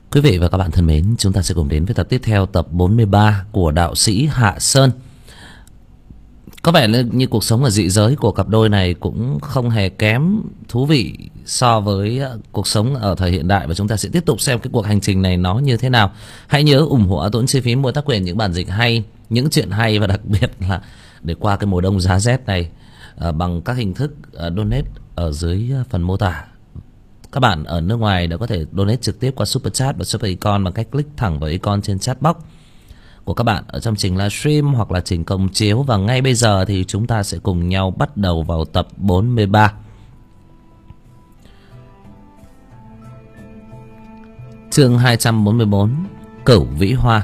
Quý vị và các bạn thân mến, chúng ta sẽ cùng đến với tập tiếp theo, tập 43 của đạo sĩ Hạ Sơn. Có vẻ như cuộc sống ở dị giới của cặp đôi này cũng không hề kém thú vị so với cuộc sống ở thời hiện đại. Và chúng ta sẽ tiếp tục xem cái cuộc hành trình này nó như thế nào. Hãy nhớ ủng hộ tốn chi phí mua tác quyền những bản dịch hay, những chuyện hay, và đặc biệt là để qua cái mùa đông giá rét này bằng các hình thức donate ở dưới phần mô tả. Các bạn ở nước ngoài đã có thể donate trực tiếp qua Super Chat và Super Icon bằng cách click thẳng vào icon trên chat box của các bạn ở trong trình livestream hoặc là trình công chiếu. Và ngay bây giờ thì chúng ta sẽ cùng nhau bắt đầu vào tập 43. Chương 244, Cửu Vĩ Hoa.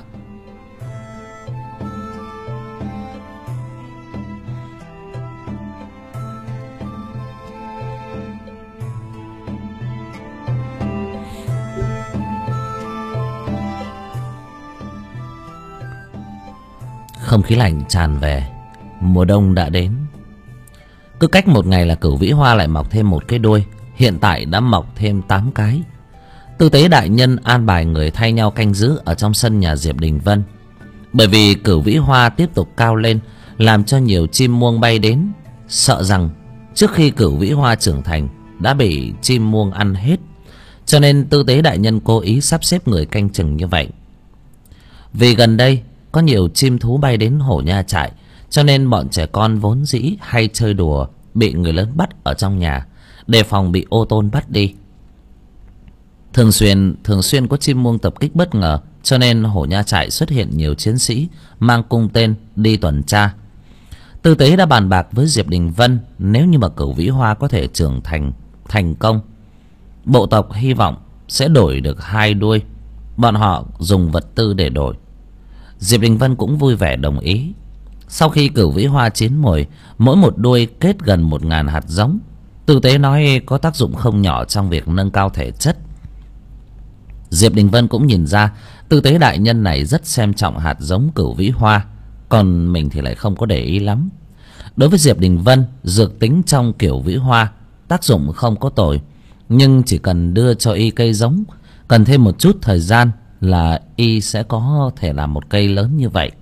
Không khí lạnh tràn về, mùa đông đã đến. Cứ cách một ngày là Cửu Vĩ Hoa lại mọc thêm một cái đuôi. Hiện tại đã mọc thêm 8 cái. Tư tế đại nhân an bài người thay nhau canh giữ ở trong sân nhà Diệp Đình Vân. Bởi vì Cửu Vĩ Hoa tiếp tục cao lên, làm cho nhiều chim muông bay đến, sợ rằng trước khi Cửu Vĩ Hoa trưởng thành đã bị chim muông ăn hết. Cho nên tư tế đại nhân cố ý sắp xếp người canh chừng như vậy. Vì gần đây có nhiều chim thú bay đến Hổ Nha Trại, cho nên bọn trẻ con vốn dĩ hay chơi đùa bị người lớn bắt ở trong nhà, đề phòng bị ô tôn bắt đi. Thường xuyên có chim muông tập kích bất ngờ, cho nên Hổ Nha Trại xuất hiện nhiều chiến sĩ mang cung tên đi tuần tra. Tư tế đã bàn bạc với Diệp Đình Vân, nếu như mà Cửu Vĩ Hoa có thể trưởng thành công, bộ tộc hy vọng sẽ đổi được 2 đuôi. Bọn họ dùng vật tư để đổi. Diệp Đình Vân cũng vui vẻ đồng ý. Sau khi Cửu Vĩ Hoa chín mùi, mỗi một đuôi kết gần 1000 hạt giống. Tư tế nói có tác dụng không nhỏ trong việc nâng cao thể chất. Diệp Đình Vân cũng nhìn ra tư tế đại nhân này rất xem trọng hạt giống Cửu Vĩ Hoa, còn mình thì lại không có để ý lắm. Đối với Diệp Đình Vân, dược tính trong Cửu Vĩ Hoa tác dụng không có tồi, nhưng chỉ cần đưa cho y cây giống, cần thêm một chút thời gian là y sẽ có thể làm một cây lớn như vậy.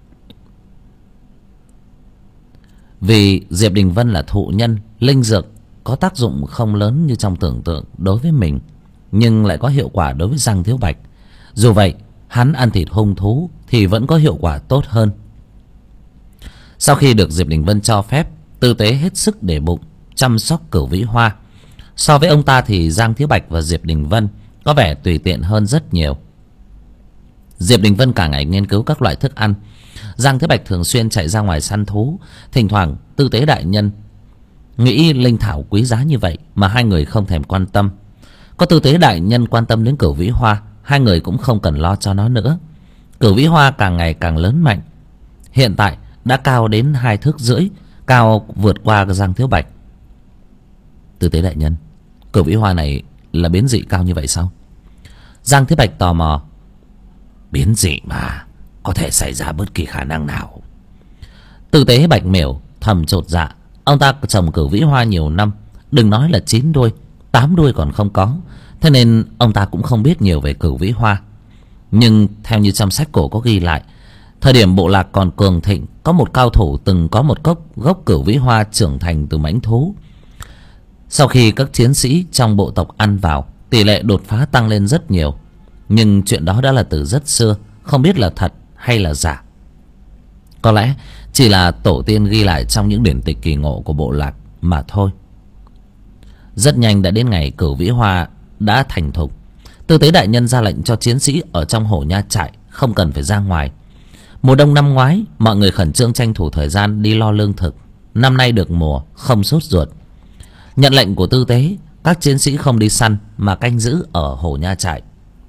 Vì Diệp Đình Vân là thụ nhân, linh dược có tác dụng không lớn như trong tưởng tượng đối với mình, nhưng lại có hiệu quả đối với Giang Thiếu Bạch. Dù vậy, hắn ăn thịt hung thú thì vẫn có hiệu quả tốt hơn. Sau khi được Diệp Đình Vân cho phép, tư tế hết sức để bụng chăm sóc Cửu Vĩ Hoa. So với ông ta thì Giang Thiếu Bạch và Diệp Đình Vân có vẻ tùy tiện hơn rất nhiều. Diệp Đình Vân cả ngày nghiên cứu các loại thức ăn. Giang Thế Bạch thường xuyên chạy ra ngoài săn thú. Thỉnh thoảng tư tế đại nhân nghĩ linh thảo quý giá như vậy mà hai người không thèm quan tâm. Có tư tế đại nhân quan tâm đến Cửu Vĩ Hoa, hai người cũng không cần lo cho nó nữa. Cửu Vĩ Hoa càng ngày càng lớn mạnh, hiện tại đã cao đến 2 thước rưỡi, cao vượt qua Giang Thiếu Bạch. Tư tế đại nhân, Cửu Vĩ Hoa này là biến dị cao như vậy sao? Giang Thiếu Bạch tò mò. Biến dị mà, có thể xảy ra bất kỳ khả năng nào. Tư tế Bạch Miểu thầm chột dạ. Ông ta trồng Cửu Vĩ Hoa nhiều năm, đừng nói là 9 đuôi, 8 đuôi còn không có. Thế nên ông ta cũng không biết nhiều về Cửu Vĩ Hoa. Nhưng theo như trong sách cổ có ghi lại, thời điểm bộ lạc còn cường thịnh, có một cao thủ từng có một gốc Cửu Vĩ Hoa trưởng thành từ mãnh thú. Sau khi các chiến sĩ trong bộ tộc ăn vào, tỷ lệ đột phá tăng lên rất nhiều. Nhưng chuyện đó đã là từ rất xưa, không biết là thật hay là giả. Có lẽ chỉ là tổ tiên ghi lại trong những điển tịch kỳ ngộ của bộ lạc mà thôi. Rất nhanh đã đến ngày Cửu Vĩ Hoa đã thành thục. Tư tế đại nhân ra lệnh cho chiến sĩ ở trong Hổ Nha Trại không cần phải ra ngoài. Mùa đông năm ngoái, mọi người khẩn trương tranh thủ thời gian đi lo lương thực. Năm nay được mùa, không sốt ruột. Nhận lệnh của tư tế, các chiến sĩ không đi săn mà canh giữ ở Hổ Nha Trại.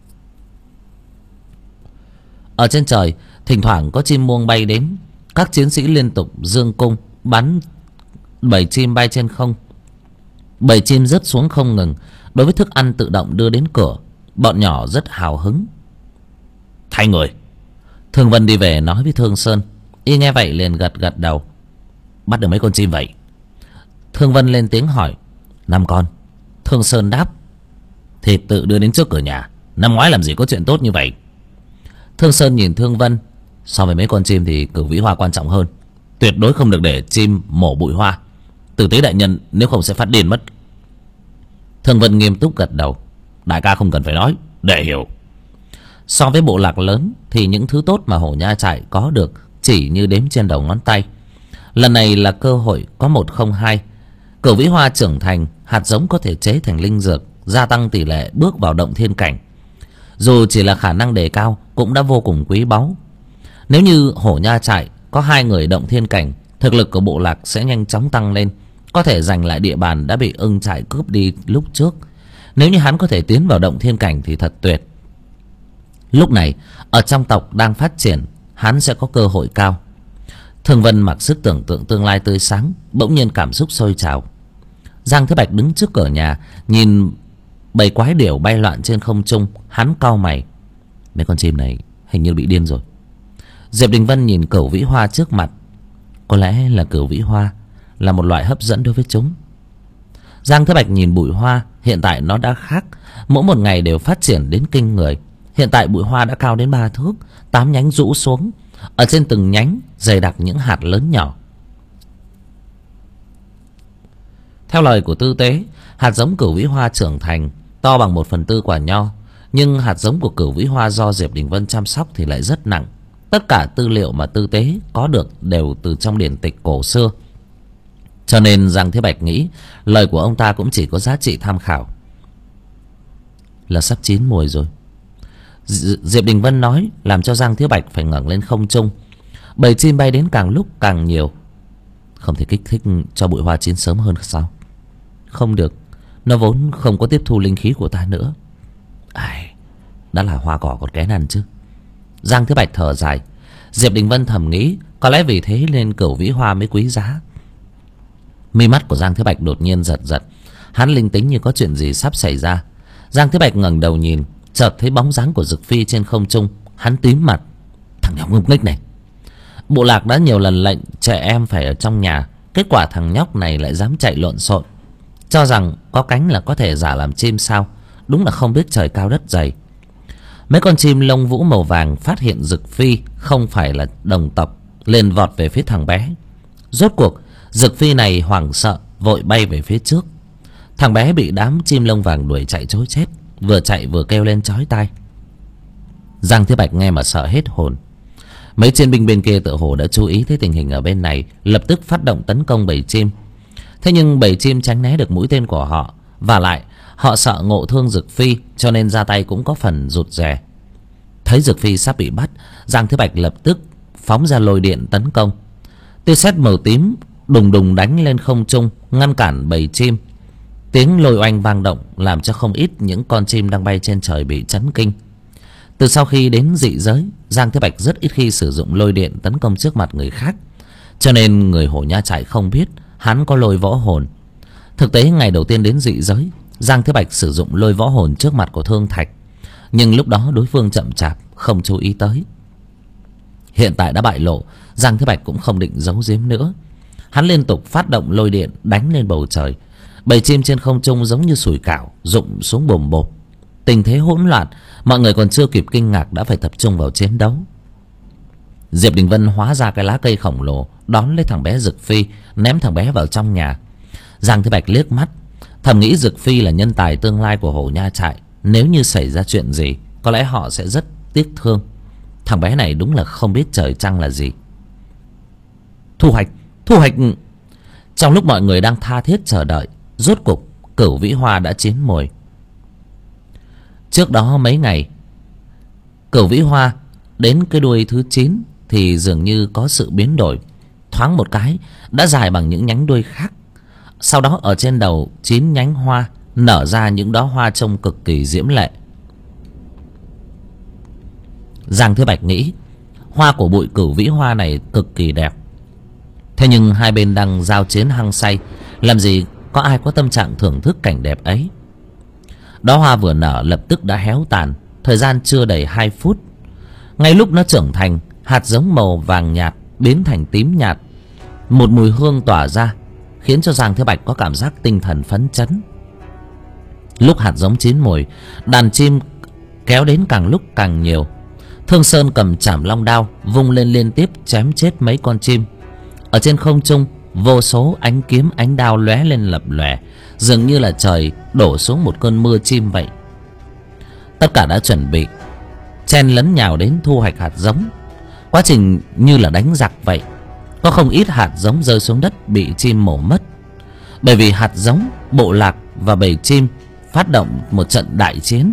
Ở trên trời, thỉnh thoảng có chim muông bay đến. Các chiến sĩ liên tục dương cung bắn 7 chim bay trên không. 7 chim rớt xuống không ngừng. Đối với thức ăn tự động đưa đến cửa, bọn nhỏ rất hào hứng. Thay người. Thương Vân đi về nói với Thương Sơn. Y nghe vậy liền gật gật đầu. Bắt được mấy con chim vậy? Thương Vân lên tiếng hỏi. 5 con. Thương Sơn đáp. Thịt tự đưa đến trước cửa nhà, Năm ngoái làm gì có chuyện tốt như vậy. Thương Sơn nhìn Thương Vân. So với mấy con chim thì Cửu Vĩ Hoa quan trọng hơn. Tuyệt đối không được để chim mổ bụi hoa. Tử tế đại nhân, nếu không sẽ phát điên mất. Thương Vân nghiêm túc gật đầu. Đại ca không cần phải nói, để hiểu. So với bộ lạc lớn thì những thứ tốt mà Hổ Nha Trại có được chỉ như đếm trên đầu ngón tay. Lần này là cơ hội có 1 không 2. Cửu Vĩ Hoa trưởng thành, hạt giống có thể chế thành linh dược, gia tăng tỷ lệ bước vào động thiên cảnh. Dù chỉ là khả năng đề cao cũng đã vô cùng quý báu. Nếu như Hổ Nha Trại có 2 người động thiên cảnh, thực lực của bộ lạc sẽ nhanh chóng tăng lên, có thể giành lại địa bàn đã bị Ưng Trại cướp đi lúc trước. Nếu như hắn có thể tiến vào động thiên cảnh thì thật tuyệt. Lúc này ở trong tộc đang phát triển, hắn sẽ có cơ hội cao. Thương Vân mặc sức tưởng tượng tương lai tươi sáng, bỗng nhiên cảm xúc sôi trào. Giang Thế Bạch đứng trước cửa nhà, nhìn bầy quái điểu bay loạn trên không trung, hắn cau mày. Mấy con chim này hình như bị điên rồi. Diệp Đình Vân nhìn Cửu Vĩ Hoa trước mặt. Có lẽ là Cửu Vĩ Hoa là một loại hấp dẫn đối với chúng. Giang Thế Bạch nhìn bụi hoa, hiện tại nó đã khác, mỗi một ngày đều phát triển đến kinh người. Hiện tại bụi hoa đã cao đến 3 thước, 8 nhánh rũ xuống, ở trên từng nhánh dày đặc những hạt lớn nhỏ. Theo lời của Tư Tế, hạt giống Cửu Vĩ Hoa trưởng thành to bằng 1/4 quả nho, nhưng hạt giống của Cửu Vĩ Hoa do Diệp Đình Vân chăm sóc thì lại rất nặng. Tất cả tư liệu mà Tư Tế có được đều từ trong điển tịch cổ xưa, cho nên Giang Thế Bạch nghĩ lời của ông ta cũng chỉ có giá trị tham khảo. Là sắp chín mùi rồi, Diệp Đình Vân nói, làm cho Giang Thế Bạch phải ngẩng lên không trung. Bầy chim bay đến càng lúc càng nhiều. Không thể kích thích cho bụi hoa chín sớm hơn sao? Không được, nó vốn không có tiếp thu linh khí của ta nữa. Ai, đã là hoa cỏ còn kén ăn chứ. Giang Thế Bạch thở dài. Diệp Đình Vân thầm nghĩ, có lẽ vì thế nên Cửu Vĩ Hoa mới quý giá. Mi mắt của Giang Thế Bạch đột nhiên giật giật, hắn linh tính như có chuyện gì sắp xảy ra. Giang Thế Bạch ngẩng đầu nhìn, chợt thấy bóng dáng của Dực Phi trên không trung. Hắn tím mặt. Thằng nhóc ngốc nghếch này. Bộ lạc đã nhiều lần lệnh trẻ em phải ở trong nhà, kết quả thằng nhóc này lại dám chạy lộn xộn, cho rằng có cánh là có thể giả làm chim sao. Đúng là không biết trời cao đất dày. Mấy con chim lông vũ màu vàng phát hiện Dực Phi không phải là đồng tộc, liền vọt về phía thằng bé. Rốt cuộc Dực Phi này hoảng sợ, vội bay về phía trước. Thằng bé bị đám chim lông vàng đuổi chạy trối chết, vừa chạy vừa kêu lên chói tai. Giang Thế Bạch nghe mà sợ hết hồn. Mấy chiến binh bên kia tựa hồ đã chú ý thấy tình hình ở bên này, lập tức phát động tấn công bầy chim. Thế nhưng bầy chim tránh né được mũi tên của họ, và lại họ sợ ngộ thương Dực Phi, cho nên ra tay cũng có phần rụt rè. Thấy Dực Phi sắp bị bắt, Giang Thế Bạch lập tức phóng ra lôi điện tấn công. Tia sét màu tím đùng đùng đánh lên không trung, ngăn cản bầy chim. Tiếng lôi oanh vang động làm cho không ít những con chim đang bay trên trời bị chấn kinh. Từ sau khi đến dị giới, Giang Thế Bạch rất ít khi sử dụng lôi điện tấn công trước mặt người khác, cho nên người Hổ Nha Trại không biết hắn có lôi võ hồn. Thực tế ngày đầu tiên đến dị giới, Giang Thế Bạch sử dụng lôi võ hồn trước mặt của Thương Thạch, nhưng lúc đó đối phương chậm chạp không chú ý tới. Hiện tại đã bại lộ, Giang Thế Bạch cũng không định giấu giếm nữa. Hắn liên tục phát động lôi điện đánh lên bầu trời. Bầy chim trên không trung giống như sủi cảo rụng xuống bồm bộp. Tình thế hỗn loạn, mọi người còn chưa kịp kinh ngạc đã phải tập trung vào chiến đấu. Diệp Đình Vân hóa ra cái lá cây khổng lồ, đón lấy thằng bé Dực Phi, ném thằng bé vào trong nhà. Giang Thế Bạch liếc mắt, thầm nghĩ Dực Phi là nhân tài tương lai của Hổ Nha Trại, nếu như xảy ra chuyện gì có lẽ họ sẽ rất tiếc thương. Thằng bé này đúng là không biết trời trăng là gì. Thu hoạch, thu hoạch. Trong lúc mọi người đang tha thiết chờ đợi, rốt cục Cửu Vĩ Hoa đã chín mùi. Trước đó mấy ngày, Cửu Vĩ Hoa đến cái đuôi thứ 9 thì dường như có sự biến đổi. Thoáng một cái đã dài bằng những nhánh đuôi khác. Sau đó ở trên đầu 9 nhánh hoa nở ra những đóa hoa trông cực kỳ diễm lệ. Giang Thế Bạch nghĩ hoa của bụi Cửu Vĩ Hoa này cực kỳ đẹp. Thế nhưng hai bên đang giao chiến hăng say, làm gì có ai có tâm trạng thưởng thức cảnh đẹp ấy. Đóa hoa vừa nở lập tức đã héo tàn, thời gian chưa đầy 2 phút. Ngay lúc nó trưởng thành, hạt giống màu vàng nhạt biến thành tím nhạt. Một mùi hương tỏa ra khiến cho Giang Thế Bạch có cảm giác tinh thần phấn chấn. Lúc hạt giống chín mùi, đàn chim kéo đến càng lúc càng nhiều. Thương Sơn cầm chảm long đao vung lên liên tiếp chém chết mấy con chim. Ở trên không trung, vô số ánh kiếm ánh đao lóe lên lập lòe, dường như là trời đổ xuống một cơn mưa chim vậy. Tất cả đã chuẩn bị chen lấn nhào đến thu hoạch hạt giống. Quá trình như là đánh giặc vậy. Có không ít hạt giống rơi xuống đất bị chim mổ mất. Bởi vì hạt giống, bộ lạc và bầy chim phát động một trận đại chiến.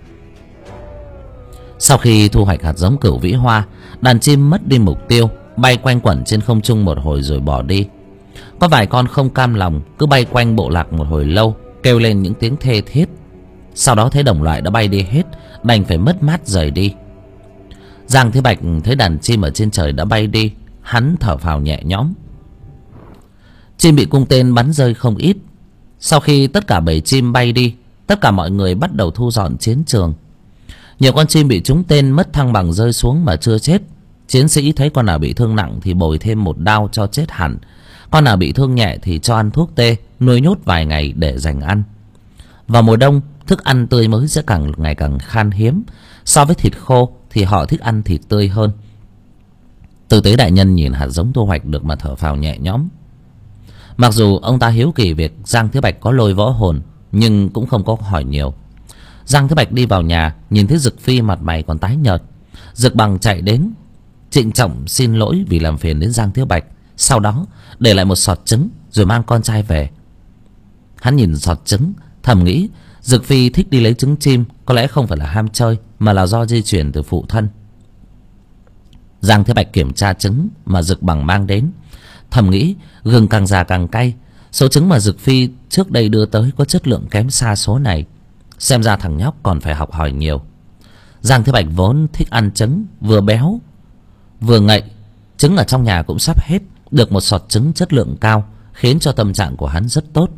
Sau khi thu hoạch hạt giống Cửu Vĩ Hoa, đàn chim mất đi mục tiêu, bay quanh quẩn trên không trung một hồi rồi bỏ đi. Có vài con không cam lòng cứ bay quanh bộ lạc một hồi lâu, kêu lên những tiếng thê thiết. Sau đó thấy đồng loại đã bay đi hết, đành phải mất mát rời đi. Giang Thế Bạch thấy đàn chim ở trên trời đã bay đi, hắn thở phào nhẹ nhõm. Chim bị cung tên bắn rơi không ít. Sau khi tất cả bầy chim bay đi, tất cả mọi người bắt đầu thu dọn chiến trường. Nhiều con chim bị trúng tên mất thăng bằng rơi xuống mà chưa chết. Chiến sĩ thấy con nào bị thương nặng thì bồi thêm một đao cho chết hẳn. Con nào bị thương nhẹ thì cho ăn thuốc tê, nuôi nhốt vài ngày để dành ăn. Vào mùa đông, thức ăn tươi mới sẽ càng ngày càng khan hiếm. So với thịt khô thì họ thích ăn thịt tươi hơn. Tư tế đại nhân nhìn hạt giống thu hoạch được mà thở phào nhẹ nhõm. Mặc dù ông ta hiếu kỳ việc Giang Thế Bạch có lôi võ hồn, nhưng cũng không có hỏi nhiều. Giang Thế Bạch đi vào nhà, nhìn thấy Dực Phi mặt mày còn tái nhợt. Dực Bằng chạy đến trịnh trọng xin lỗi vì làm phiền đến Giang Thế Bạch. Sau đó để lại một sọt trứng rồi mang con trai về. Hắn nhìn sọt trứng thầm nghĩ Dực Phi thích đi lấy trứng chim có lẽ không phải là ham chơi, mà là do di truyền từ phụ thân. Giang Thế Bạch kiểm tra trứng mà Dực Bằng mang đến, thầm nghĩ gừng càng già càng cay. Số trứng mà Dực Phi trước đây đưa tới có chất lượng kém xa số này. Xem ra thằng nhóc còn phải học hỏi nhiều. Giang Thế Bạch vốn thích ăn trứng, vừa béo vừa ngậy. Trứng ở trong nhà cũng sắp hết, được một sọt trứng chất lượng cao khiến cho tâm trạng của hắn rất tốt.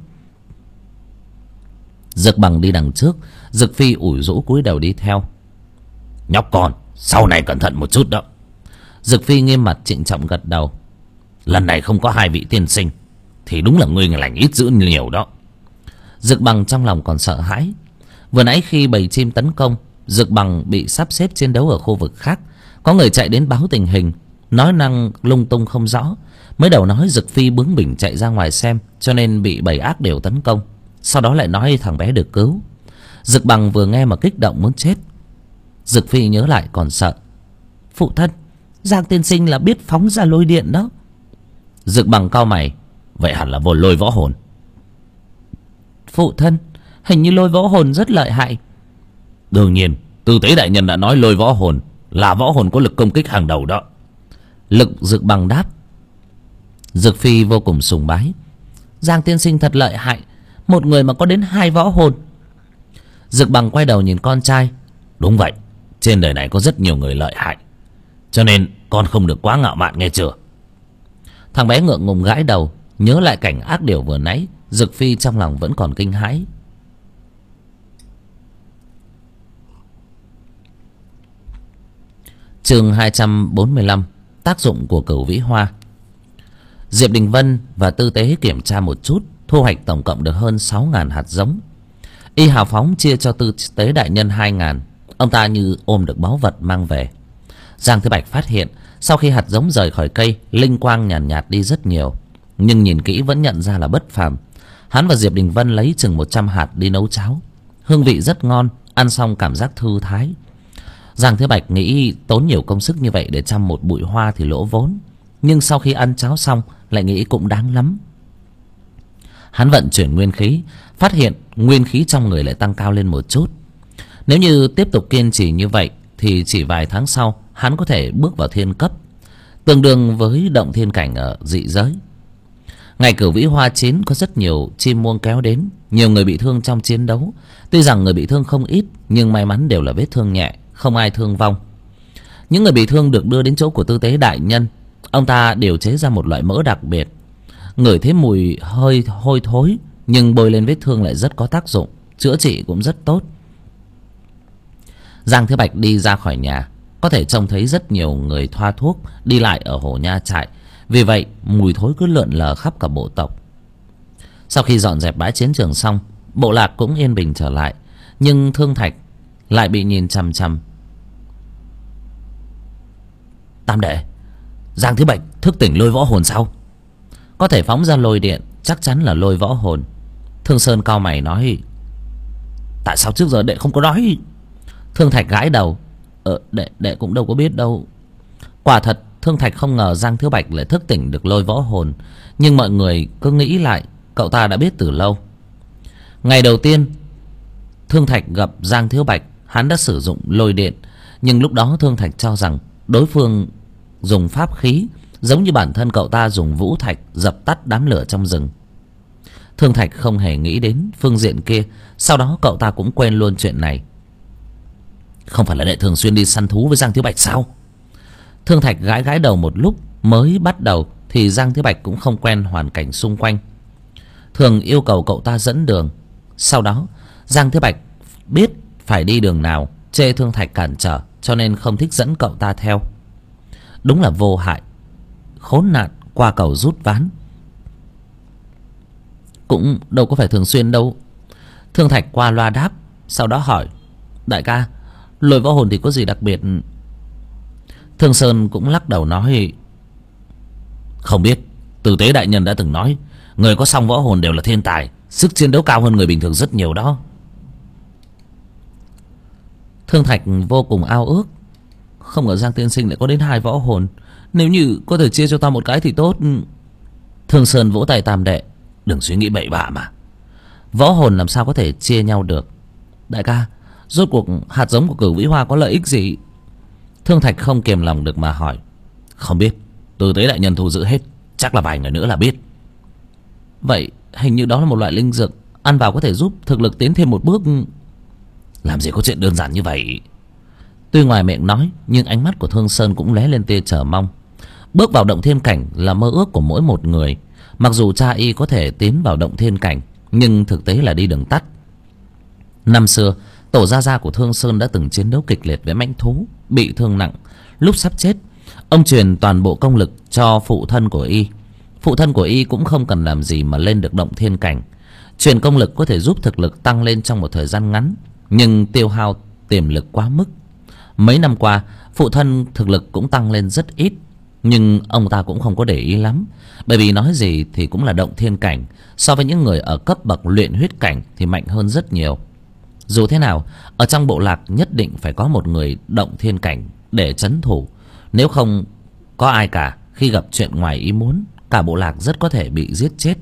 Dực Bằng đi đằng trước, Dực Phi ủi rũ cúi đầu đi theo. Nhóc con, sau này cẩn thận một chút đó. Dực Phi nghiêm mặt trịnh trọng gật đầu. Lần này không có hai vị tiên sinh thì đúng là ngươi lành ít dữ nhiều đó. Dực Bằng trong lòng còn sợ hãi. Vừa nãy khi bầy chim tấn công, Dực Bằng bị sắp xếp chiến đấu ở khu vực khác. Có người chạy đến báo tình hình, nói năng lung tung không rõ. Mới đầu nói Dực Phi bướng bỉnh chạy ra ngoài xem, cho nên bị bầy ác đều tấn công. Sau đó lại nói thằng bé được cứu. Dực Bằng vừa nghe mà kích động muốn chết. Dực Phi nhớ lại còn sợ. Phụ thân, Giang tiên sinh là biết phóng ra lôi điện đó. Dực Bằng cau mày. Vậy hẳn là vô lôi võ hồn. Phụ thân, hình như lôi võ hồn rất lợi hại. Đương nhiên, Tư tế đại nhân đã nói lôi võ hồn là võ hồn có lực công kích hàng đầu đó. Dực Bằng đáp. Dực Phi vô cùng sùng bái. Giang tiên sinh thật lợi hại, một người mà có đến 2 võ hồn. Dực Bằng quay đầu nhìn con trai. Đúng vậy, trên đời này có rất nhiều người lợi hại, cho nên con không được quá ngạo mạn nghe chưa. Thằng bé ngượng ngùng gãi đầu. Nhớ lại cảnh ác điều vừa nãy, Dực Phi trong lòng vẫn còn kinh hãi. Chương 245. Tác dụng của Cửu Vĩ Hoa. Diệp Đình Vân và Tư tế kiểm tra một chút, thu hoạch tổng cộng được hơn 6.000 hạt giống. Y hào phóng chia cho Tư tế đại nhân 2.000. Ông ta như ôm được báu vật mang về. Giang Thế Bạch phát hiện sau khi hạt giống rời khỏi cây, linh quang nhàn nhạt đi rất nhiều, nhưng nhìn kỹ vẫn nhận ra là bất phàm. Hắn và Diệp Đình Vân lấy chừng 100 hạt đi nấu cháo, hương vị rất ngon, ăn xong cảm giác thư thái. Giang Thế Bạch nghĩ tốn nhiều công sức như vậy để chăm một bụi hoa thì lỗ vốn, nhưng sau khi ăn cháo xong lại nghĩ cũng đáng lắm. Hắn vận chuyển nguyên khí, phát hiện nguyên khí trong người lại tăng cao lên một chút. Nếu như tiếp tục kiên trì như vậy thì chỉ vài tháng sau hắn có thể bước vào thiên cấp, tương đương với động thiên cảnh ở dị giới. Ngày Cửu Vĩ Hoa chín có rất nhiều chim muông kéo đến, nhiều người bị thương trong chiến đấu. Tuy rằng người bị thương không ít, nhưng may mắn đều là vết thương nhẹ, không ai thương vong. Những người bị thương được đưa đến chỗ của Tư tế đại nhân. Ông ta điều chế ra một loại mỡ đặc biệt, ngửi thấy mùi hơi hôi thối, nhưng bôi lên vết thương lại rất có tác dụng, chữa trị cũng rất tốt. Giang Thế Bạch đi ra khỏi nhà, có thể trông thấy rất nhiều người thoa thuốc đi lại ở Hồ Nha trại. Vì vậy mùi thối cứ lượn lờ khắp cả bộ tộc. Sau khi dọn dẹp bãi chiến trường xong, bộ lạc cũng yên bình trở lại. Nhưng Thương Thạch lại bị nhìn chằm chằm. Tam đệ, Giang Thiếu Bạch thức tỉnh lôi võ hồn sao? Có thể phóng ra lôi điện, chắc chắn là lôi võ hồn. Thương Sơn cau mày nói: tại sao trước giờ đệ không có nói? Thương Thạch gãi đầu: đệ cũng đâu có biết đâu. Quả thật Thương Thạch không ngờ Giang Thiếu Bạch lại thức tỉnh được lôi võ hồn, nhưng mọi người cứ nghĩ lại cậu ta đã biết từ lâu. Ngày đầu tiên Thương Thạch gặp Giang Thiếu Bạch, hắn đã sử dụng lôi điện, nhưng lúc đó Thương Thạch cho rằng đối phương dùng pháp khí, giống như bản thân cậu ta dùng vũ thạch dập tắt đám lửa trong rừng. Thương Thạch không hề nghĩ đến phương diện kia. Sau đó cậu ta cũng quên luôn chuyện này. Không phải là đệ thường xuyên đi săn thú với Giang Thiếu Bạch sao? Thương Thạch gãi gãi đầu một lúc. Mới bắt đầu thì Giang Thiếu Bạch cũng không quen hoàn cảnh xung quanh, thường yêu cầu cậu ta dẫn đường. Sau đó Giang Thiếu Bạch biết phải đi đường nào, chê Thương Thạch cản trở, cho nên không thích dẫn cậu ta theo. Đúng là vô hại, khốn nạn qua cầu rút ván. Cũng đâu có phải thường xuyên đâu. Thương Thạch qua loa đáp. Sau đó hỏi: đại ca, lôi võ hồn thì có gì đặc biệt? Thương Sơn cũng lắc đầu nói: không biết. Tử Tế đại nhân đã từng nói người có song võ hồn đều là thiên tài, sức chiến đấu cao hơn người bình thường rất nhiều đó. Thương Thạch vô cùng ao ước. Không ngờ Giang tiên sinh lại có đến 2 võ hồn. Nếu như có thể chia cho ta một cái thì tốt. Thương Sơn vỗ tay: Tam đệ, đừng suy nghĩ bậy bạ mà. Võ hồn làm sao có thể chia nhau được? Đại ca, rốt cuộc hạt giống của Cửu Vĩ Hoa có lợi ích gì? Thương Thạch không kiềm lòng được mà hỏi. Không biết, Tử Tế đại nhân thu giữ hết, chắc là vài ngày nữa là biết. Vậy hình như đó là một loại linh dược, ăn vào có thể giúp thực lực tiến thêm một bước. Làm gì có chuyện đơn giản như vậy. Tuy ngoài miệng nói, nhưng ánh mắt của Thương Sơn cũng lóe lên tia chờ mong. Bước vào động thiên cảnh là mơ ước của mỗi một người. Mặc dù cha y có thể tiến vào động thiên cảnh, nhưng thực tế là đi đường tắt. Năm xưa tổ gia gia của Thương Sơn đã từng chiến đấu kịch liệt với mãnh thú, bị thương nặng. Lúc sắp chết, ông truyền toàn bộ công lực cho phụ thân của y. Phụ thân của y cũng không cần làm gì mà lên được động thiên cảnh. Truyền công lực có thể giúp thực lực tăng lên trong một thời gian ngắn, nhưng tiêu hao tiềm lực quá mức. Mấy năm qua phụ thân thực lực cũng tăng lên rất ít, nhưng ông ta cũng không có để ý lắm, bởi vì nói gì thì cũng là động thiên cảnh, so với những người ở cấp bậc luyện huyết cảnh thì mạnh hơn rất nhiều. Dù thế nào, ở trong bộ lạc nhất định phải có một người động thiên cảnh để trấn thủ. Nếu không có ai cả, khi gặp chuyện ngoài ý muốn, cả bộ lạc rất có thể bị giết chết.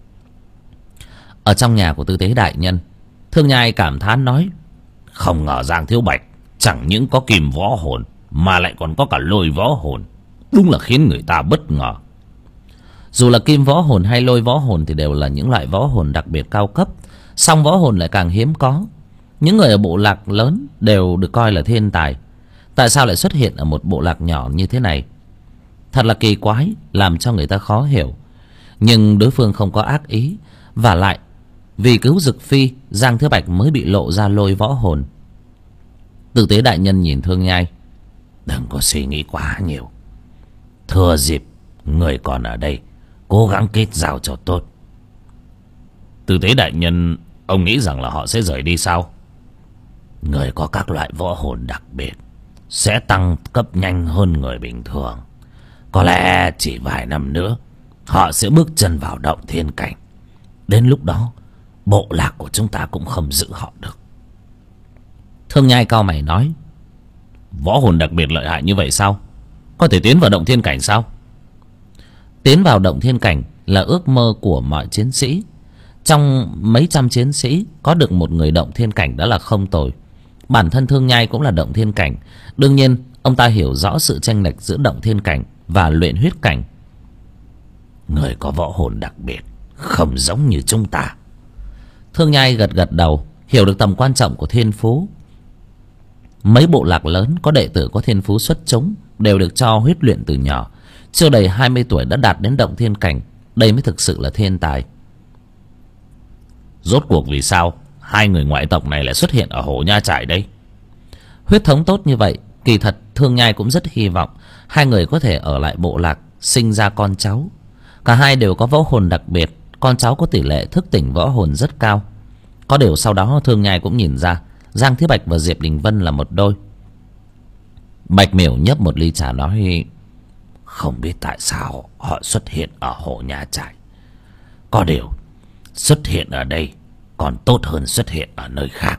Ở trong nhà của Tư Tế đại nhân, Thương Nhai cảm thán nói: không ngờ Giang Thiếu Bạch chẳng những có kim võ hồn mà lại còn có cả lôi võ hồn, đúng là khiến người ta bất ngờ. Dù là kim võ hồn hay lôi võ hồn thì đều là những loại võ hồn đặc biệt cao cấp, song võ hồn lại càng hiếm có. Những người ở bộ lạc lớn đều được coi là thiên tài, tại sao lại xuất hiện ở một bộ lạc nhỏ như thế này? Thật là kỳ quái, làm cho người ta khó hiểu. Nhưng đối phương không có ác ý, và lại vì cứu Dực Phi, Giang Thiếu Bạch mới bị lộ ra lôi võ hồn. Tử Tế đại nhân nhìn Thương Nhai: đừng có suy nghĩ quá nhiều. Thừa dịp người còn ở đây, cố gắng kết giao cho tốt. Tử Tế đại nhân, ông nghĩ rằng là họ sẽ rời đi sao? Người có các loại võ hồn đặc biệt sẽ tăng cấp nhanh hơn người bình thường. Có lẽ chỉ vài năm nữa họ sẽ bước chân vào động thiên cảnh. Đến lúc đó bộ lạc của chúng ta cũng không giữ họ được. Thương Nhai cau mày nói: võ hồn đặc biệt lợi hại như vậy sao? Có thể tiến vào động thiên cảnh sao? Tiến vào động thiên cảnh là ước mơ của mọi chiến sĩ. Trong mấy trăm chiến sĩ có được một người động thiên cảnh đã là không tồi. Bản thân Thương Nhai cũng là động thiên cảnh. Đương nhiên ông ta hiểu rõ sự chênh lệch giữa động thiên cảnh và luyện huyết cảnh. Người có võ hồn đặc biệt, không giống như chúng ta. Thương Nhai gật gật đầu, hiểu được tầm quan trọng của thiên phú. Mấy bộ lạc lớn có đệ tử có thiên phú xuất chúng đều được cho huyết luyện từ nhỏ, chưa đầy 20 tuổi đã đạt đến động thiên cảnh. Đây mới thực sự là thiên tài. Rốt cuộc vì sao hai người ngoại tộc này lại xuất hiện ở Hồ Nha Trải đây? Huyết thống tốt như vậy, kỳ thật Thương Nhai cũng rất hy vọng hai người có thể ở lại bộ lạc, sinh ra con cháu. Cả hai đều có võ hồn đặc biệt, con cháu có tỷ lệ thức tỉnh võ hồn rất cao. Có điều sau đó Thương Nhai cũng nhìn ra Giang Thế Bạch và Diệp Đình Vân là một đôi. Bạch Miểu nhấp một ly trà nói: không biết tại sao họ xuất hiện ở Hồ Nha Trại. Có điều xuất hiện ở đây còn tốt hơn xuất hiện ở nơi khác.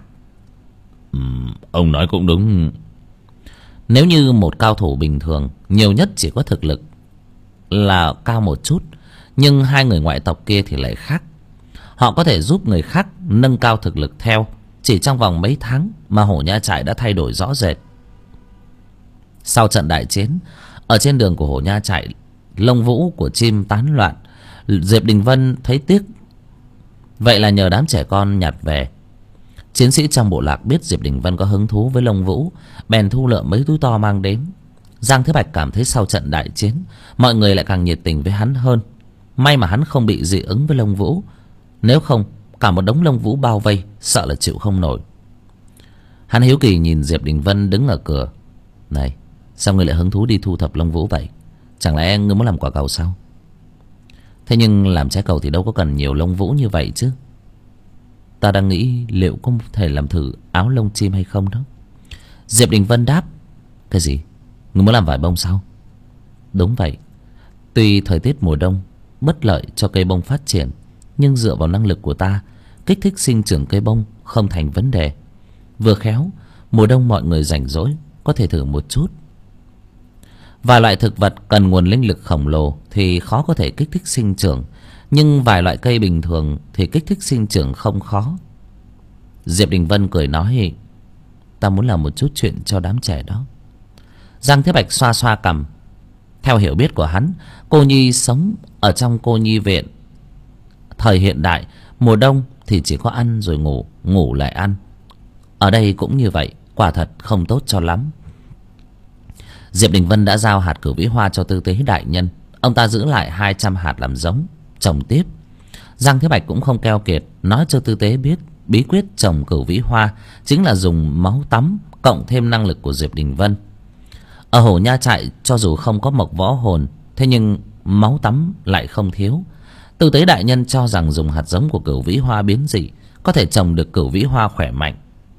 Ông nói cũng đúng. Nếu như một cao thủ bình thường nhiều nhất chỉ có thực lực là cao một chút, nhưng hai người ngoại tộc kia thì lại khác. Họ có thể giúp người khác nâng cao thực lực theo. Chỉ trong vòng mấy tháng mà Hồ Nha Trại đã thay đổi rõ rệt. Sau trận đại chiến, ở trên đường của Hồ Nha Trại, lông vũ của chim tán loạn. Diệp Đình Vân thấy tiếc, vậy là nhờ đám trẻ con nhặt về. Chiến sĩ trong bộ lạc biết Diệp Đình Vân có hứng thú với lông vũ, bèn thu lượm mấy túi to mang đến. Giang Thế Bạch cảm thấy sau trận đại chiến, mọi người lại càng nhiệt tình với hắn hơn. May mà hắn không bị dị ứng với lông vũ, nếu không cả một đống lông vũ bao vây, sợ là chịu không nổi. Hắn hiếu kỳ nhìn Diệp Đình Vân đứng ở cửa. Này, sao ngươi lại hứng thú đi thu thập lông vũ vậy? Chẳng lẽ ngươi muốn làm quả cầu sao? Thế nhưng làm trái cầu thì đâu có cần nhiều lông vũ như vậy chứ. Ta đang nghĩ liệu có thể làm thử áo lông chim hay không đó. Diệp Đình Vân đáp: cái gì? Ngươi muốn làm vải bông sao? Đúng vậy. Tuy thời tiết mùa đông bất lợi cho cây bông phát triển, nhưng dựa vào năng lực của ta, kích thích sinh trưởng cây bông không thành vấn đề. Vừa khéo mùa đông mọi người rảnh rỗi, có thể thử một chút. Vài loại thực vật cần nguồn linh lực khổng lồ thì khó có thể kích thích sinh trưởng, nhưng vài loại cây bình thường thì kích thích sinh trưởng không khó. Diệp Đình Vân cười nói: ta muốn làm một chút chuyện cho đám trẻ đó. Giang Thế Bạch xoa xoa cằm. Theo hiểu biết của hắn, cô nhi sống ở trong cô nhi viện. Thời hiện đại, mùa đông thì chỉ có ăn rồi ngủ, ngủ lại ăn. Ở đây cũng như vậy, quả thật không tốt cho lắm. Diệp Đình Vân đã giao hạt cửu vĩ hoa cho Tư Tế đại nhân. Ông ta giữ lại 200 hạt làm giống, trồng tiếp. Giang Thế Bạch cũng không keo kiệt, nói cho Tư Tế biết bí quyết trồng cửu vĩ hoa chính là dùng máu tắm cộng thêm năng lực của Diệp Đình Vân. Ở Hồ Nha Trại cho dù không có mộc võ hồn, thế nhưng máu tắm lại không thiếu. Tư Tế đại nhân cho rằng dùng hạt giống của cửu vĩ hoa biến dị có thể trồng được cửu vĩ hoa khỏe mạnh.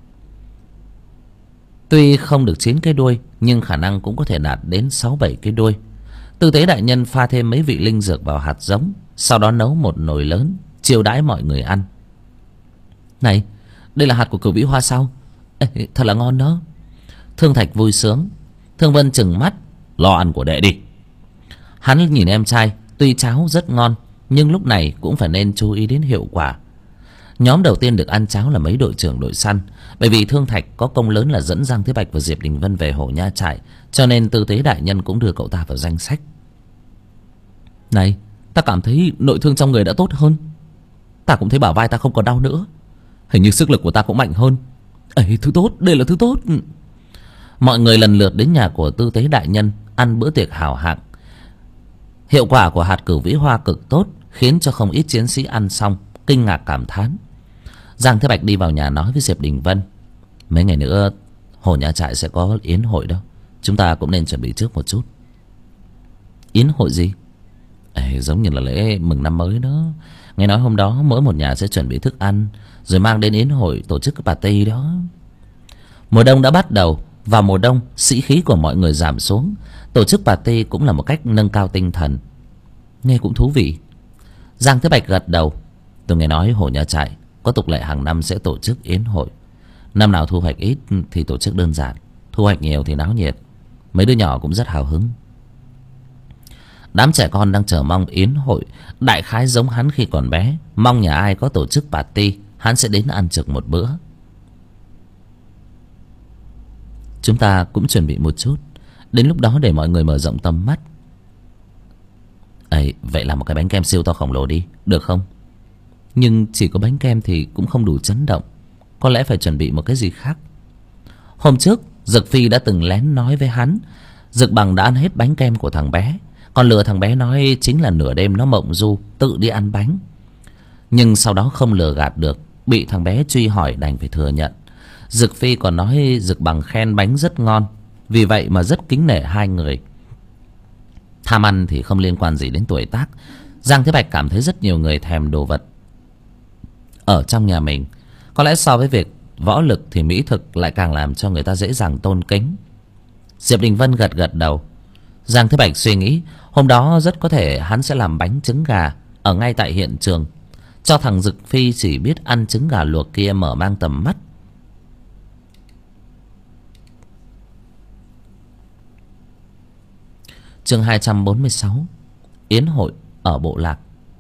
Tuy không được 9 cái đuôi, nhưng khả năng cũng có thể đạt đến 6-7 cái đuôi. Tư Tế đại nhân pha thêm mấy vị linh dược vào hạt giống, sau đó nấu một nồi lớn chiêu đãi mọi người ăn. Này, đây là hạt của cửu vĩ hoa sao? Ê, thật là ngon đó. Thương Thạch vui sướng. Thương Vân trừng mắt: lo ăn của đệ đi. Hắn nhìn em trai, tuy cháo rất ngon nhưng lúc này cũng phải nên chú ý đến hiệu quả. Nhóm đầu tiên được ăn cháo là mấy đội trưởng đội săn. Bởi vì Thương Thạch có công lớn là dẫn Giang Thế Bạch và Diệp Đình Vân về Hồ Nha Trại, cho nên Tư Tế đại nhân cũng đưa cậu ta vào danh sách. Này, ta cảm thấy nội thương trong người đã tốt hơn. Ta cũng thấy bả vai ta không còn đau nữa. Hình như sức lực của ta cũng mạnh hơn. Ấy, thứ tốt, đây là thứ tốt. Mọi người lần lượt đến nhà của Tư Tế đại nhân ăn bữa tiệc hào hạng. Hiệu quả của hạt cửu vĩ hoa cực tốt, khiến cho không ít chiến sĩ ăn xong kinh ngạc cảm thán. Giang Thế Bạch đi vào nhà nói với Diệp Đình Vân: mấy ngày nữa Hồ Nha Trại sẽ có yến hội đó, chúng ta cũng nên chuẩn bị trước một chút. Yến hội gì? Giống như là lễ mừng năm mới đó. Nghe nói hôm đó mỗi một nhà sẽ chuẩn bị thức ăn, rồi mang đến yến hội tổ chức cái party đó. Mùa đông đã bắt đầu. Vào mùa đông, sĩ khí của mọi người giảm xuống. Tổ chức party cũng là một cách nâng cao tinh thần. Nghe cũng thú vị. Giang Thế Bạch gật đầu. Tôi nghe nói Hồ Nha Trại có tục lệ hàng năm sẽ tổ chức yến hội. Năm nào thu hoạch ít thì tổ chức đơn giản, thu hoạch nhiều thì náo nhiệt. Mấy đứa nhỏ cũng rất hào hứng. Đám trẻ con đang chờ mong yến hội. Đại khái giống hắn khi còn bé, mong nhà ai có tổ chức party, hắn sẽ đến ăn trực một bữa. Chúng ta cũng chuẩn bị một chút, đến lúc đó để mọi người mở rộng tầm mắt. Vậy là một cái bánh kem siêu to khổng lồ đi, được không? Nhưng chỉ có bánh kem thì cũng không đủ chấn động. Có lẽ phải chuẩn bị một cái gì khác. Hôm trước Dực Phi đã từng lén nói với hắn Dực Bằng đã ăn hết bánh kem của thằng bé, còn lừa thằng bé nói chính là nửa đêm nó mộng du tự đi ăn bánh. Nhưng sau đó không lừa gạt được, bị thằng bé truy hỏi đành phải thừa nhận. Dực Phi còn nói Dực Bằng khen bánh rất ngon, vì vậy mà rất kính nể hai người. Tham ăn thì không liên quan gì đến tuổi tác. Giang Thế Bạch cảm thấy rất nhiều người thèm đồ vật ở trong nhà mình. Có lẽ so với việc võ lực thì mỹ thực lại càng làm cho người ta dễ dàng tôn kính. Diệp Đình Vân gật gật đầu. Giang Thế Bạch suy nghĩ hôm đó rất có thể hắn sẽ làm bánh trứng gà ở ngay tại hiện trường, cho thằng Dực Phi chỉ biết ăn trứng gà luộc kia mở mang tầm mắt. Chương 246. Yến hội ở bộ lạc.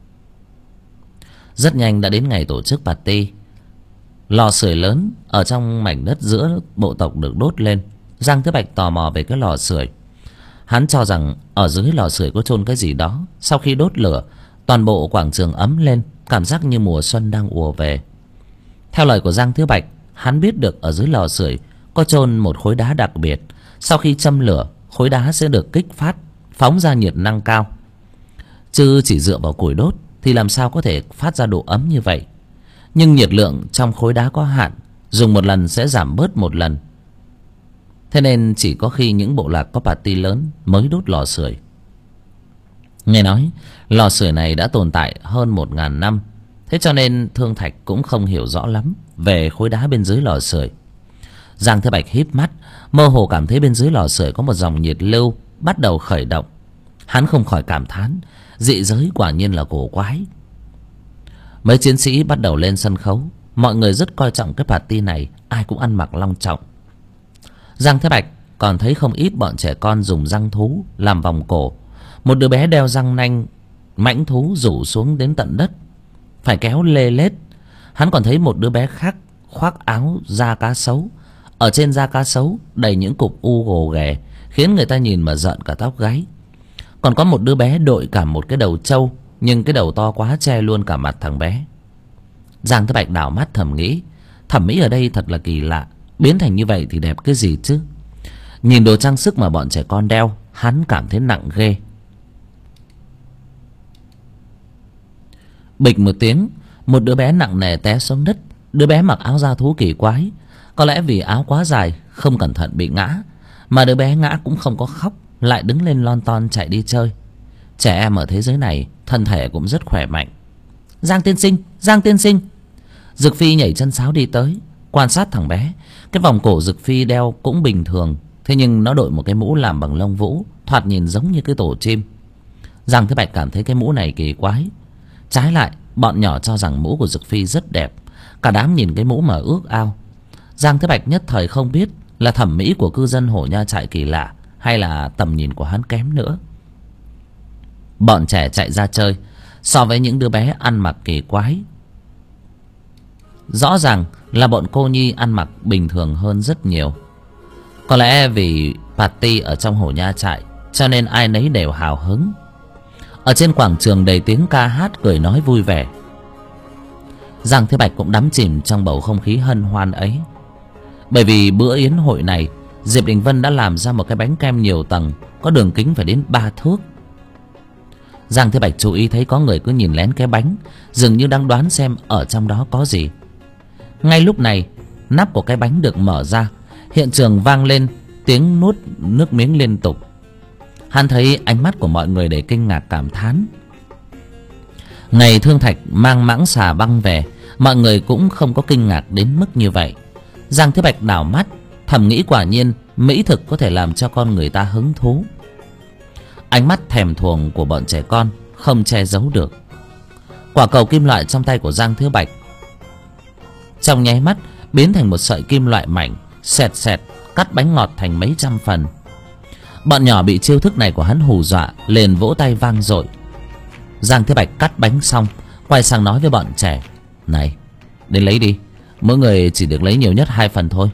Rất nhanh đã đến ngày tổ chức party. Lò sưởi lớn ở trong mảnh đất giữa bộ tộc được đốt lên. Giang Thế Bạch tò mò về cái lò sưởi. Hắn cho rằng ở dưới lò sưởi có chôn cái gì đó. Sau khi đốt lửa, toàn bộ quảng trường ấm lên, cảm giác như mùa xuân đang ùa về. Theo lời của Giang Thế Bạch, hắn biết được ở dưới lò sưởi có chôn một khối đá đặc biệt. Sau khi châm lửa, khối đá sẽ được kích phát, phóng ra nhiệt năng cao. Chứ chỉ dựa vào củi đốt thì làm sao có thể phát ra độ ấm như vậy. Nhưng nhiệt lượng trong khối đá có hạn, dùng một lần sẽ giảm bớt một lần. Thế nên chỉ có khi những bộ lạc có party lớn mới đốt lò sưởi. Nghe nói lò sưởi này đã tồn tại hơn 1000 năm. Thế cho nên Thương Thạch cũng không hiểu rõ lắm về khối đá bên dưới lò sưởi. Giang Thế Bạch híp mắt, mơ hồ cảm thấy bên dưới lò sưởi có một dòng nhiệt lưu bắt đầu khởi động. Hắn không khỏi cảm thán, dị giới quả nhiên là cổ quái. Mấy chiến sĩ bắt đầu lên sân khấu. Mọi người rất coi trọng cái party này, ai cũng ăn mặc long trọng. Giang Thế Bạch còn thấy không ít bọn trẻ con dùng răng thú làm vòng cổ. Một đứa bé đeo răng nanh mãnh thú rủ xuống đến tận đất, phải kéo lê lết. Hắn còn thấy một đứa bé khác khoác áo da cá sấu. Ở trên da cá sấu đầy những cục u gồ ghề, khiến người ta nhìn mà rợn cả tóc gáy. Còn có một đứa bé đội cả một cái đầu trâu, nhưng cái đầu to quá che luôn cả mặt thằng bé. Giang Thế Bạch đảo mắt thầm nghĩ, thẩm mỹ ở đây thật là kỳ lạ. Biến thành như vậy thì đẹp cái gì chứ. Nhìn đồ trang sức mà bọn trẻ con đeo, hắn cảm thấy nặng ghê. Bịch một tiếng, một đứa bé nặng nề té xuống đất. Đứa bé mặc áo da thú kỳ quái. Có lẽ vì áo quá dài, không cẩn thận bị ngã. Mà đứa bé ngã cũng không có khóc, lại đứng lên lon ton chạy đi chơi. Trẻ em ở thế giới này thân thể cũng rất khỏe mạnh. Giang tiên sinh, Giang tiên sinh. Dực Phi nhảy chân sáo đi tới, quan sát thằng bé. Cái vòng cổ Dực Phi đeo cũng bình thường, thế nhưng nó đội một cái mũ làm bằng lông vũ, thoạt nhìn giống như cái tổ chim. Giang Thế Bạch cảm thấy cái mũ này kỳ quái. Trái lại, bọn nhỏ cho rằng mũ của Dực Phi rất đẹp. Cả đám nhìn cái mũ mà ước ao. Giang Thế Bạch nhất thời không biết là thẩm mỹ của cư dân Hổ Nha Trại kỳ lạ, hay là tầm nhìn của hắn kém nữa. Bọn trẻ chạy ra chơi, so với những đứa bé ăn mặc kỳ quái, rõ ràng là bọn cô nhi ăn mặc bình thường hơn rất nhiều. Có lẽ vì party ở trong Hổ Nha Trại, cho nên ai nấy đều hào hứng. Ở trên quảng trường đầy tiếng ca hát cười nói vui vẻ. Giang Thế Bạch cũng đắm chìm trong bầu không khí hân hoan ấy. Bởi vì bữa yến hội này, Diệp Đình Vân đã làm ra một cái bánh kem nhiều tầng, có đường kính phải đến 3 thước. Giang Thế Bạch chú ý thấy có người cứ nhìn lén cái bánh, dường như đang đoán xem ở trong đó có gì. Ngay lúc này, nắp của cái bánh được mở ra, hiện trường vang lên tiếng nuốt nước miếng liên tục. Hắn thấy ánh mắt của mọi người đầy kinh ngạc cảm thán. Ngày Thương Thạch mang mãng xà băng về, mọi người cũng không có kinh ngạc đến mức như vậy. Giang Thế Bạch đảo mắt, thầm nghĩ quả nhiên mỹ thực có thể làm cho con người ta hứng thú. Ánh mắt thèm thuồng của bọn trẻ con không che giấu được. Quả cầu kim loại trong tay của Giang Thế Bạch trong nháy mắt biến thành một sợi kim loại mảnh, xẹt xẹt cắt bánh ngọt thành mấy trăm phần. Bọn nhỏ bị chiêu thức này của hắn hù dọa, liền vỗ tay vang dội. Giang Thế Bạch cắt bánh xong, quay sang nói với bọn trẻ: Này, đến lấy đi, mỗi người chỉ được lấy nhiều nhất 2 phần thôi.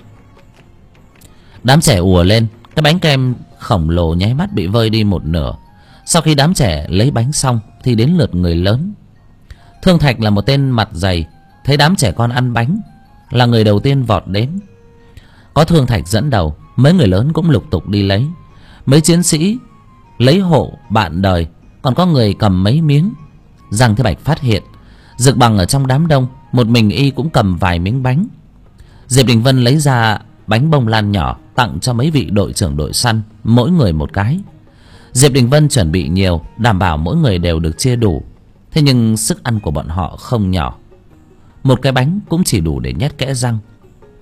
Đám trẻ ùa lên, cái bánh kem khổng lồ nháy mắt bị vơi đi một nửa. Sau khi đám trẻ lấy bánh xong thì đến lượt người lớn. Thương Thạch là một tên mặt dày, thấy đám trẻ con ăn bánh là người đầu tiên vọt đến. Có Thương Thạch dẫn đầu, mấy người lớn cũng lục tục đi lấy. Mấy chiến sĩ lấy hộ bạn đời, còn có người cầm mấy miếng. Giang Thế Bạch phát hiện Dực Bằng ở trong đám đông, một mình y cũng cầm vài miếng bánh. Diệp Đình Vân lấy ra bánh bông lan nhỏ tặng cho mấy vị đội trưởng đội săn, mỗi người một cái. Diệp Đình Vân chuẩn bị nhiều, đảm bảo mỗi người đều được chia đủ. Thế nhưng sức ăn của bọn họ không nhỏ. Một cái bánh cũng chỉ đủ để nhét kẽ răng.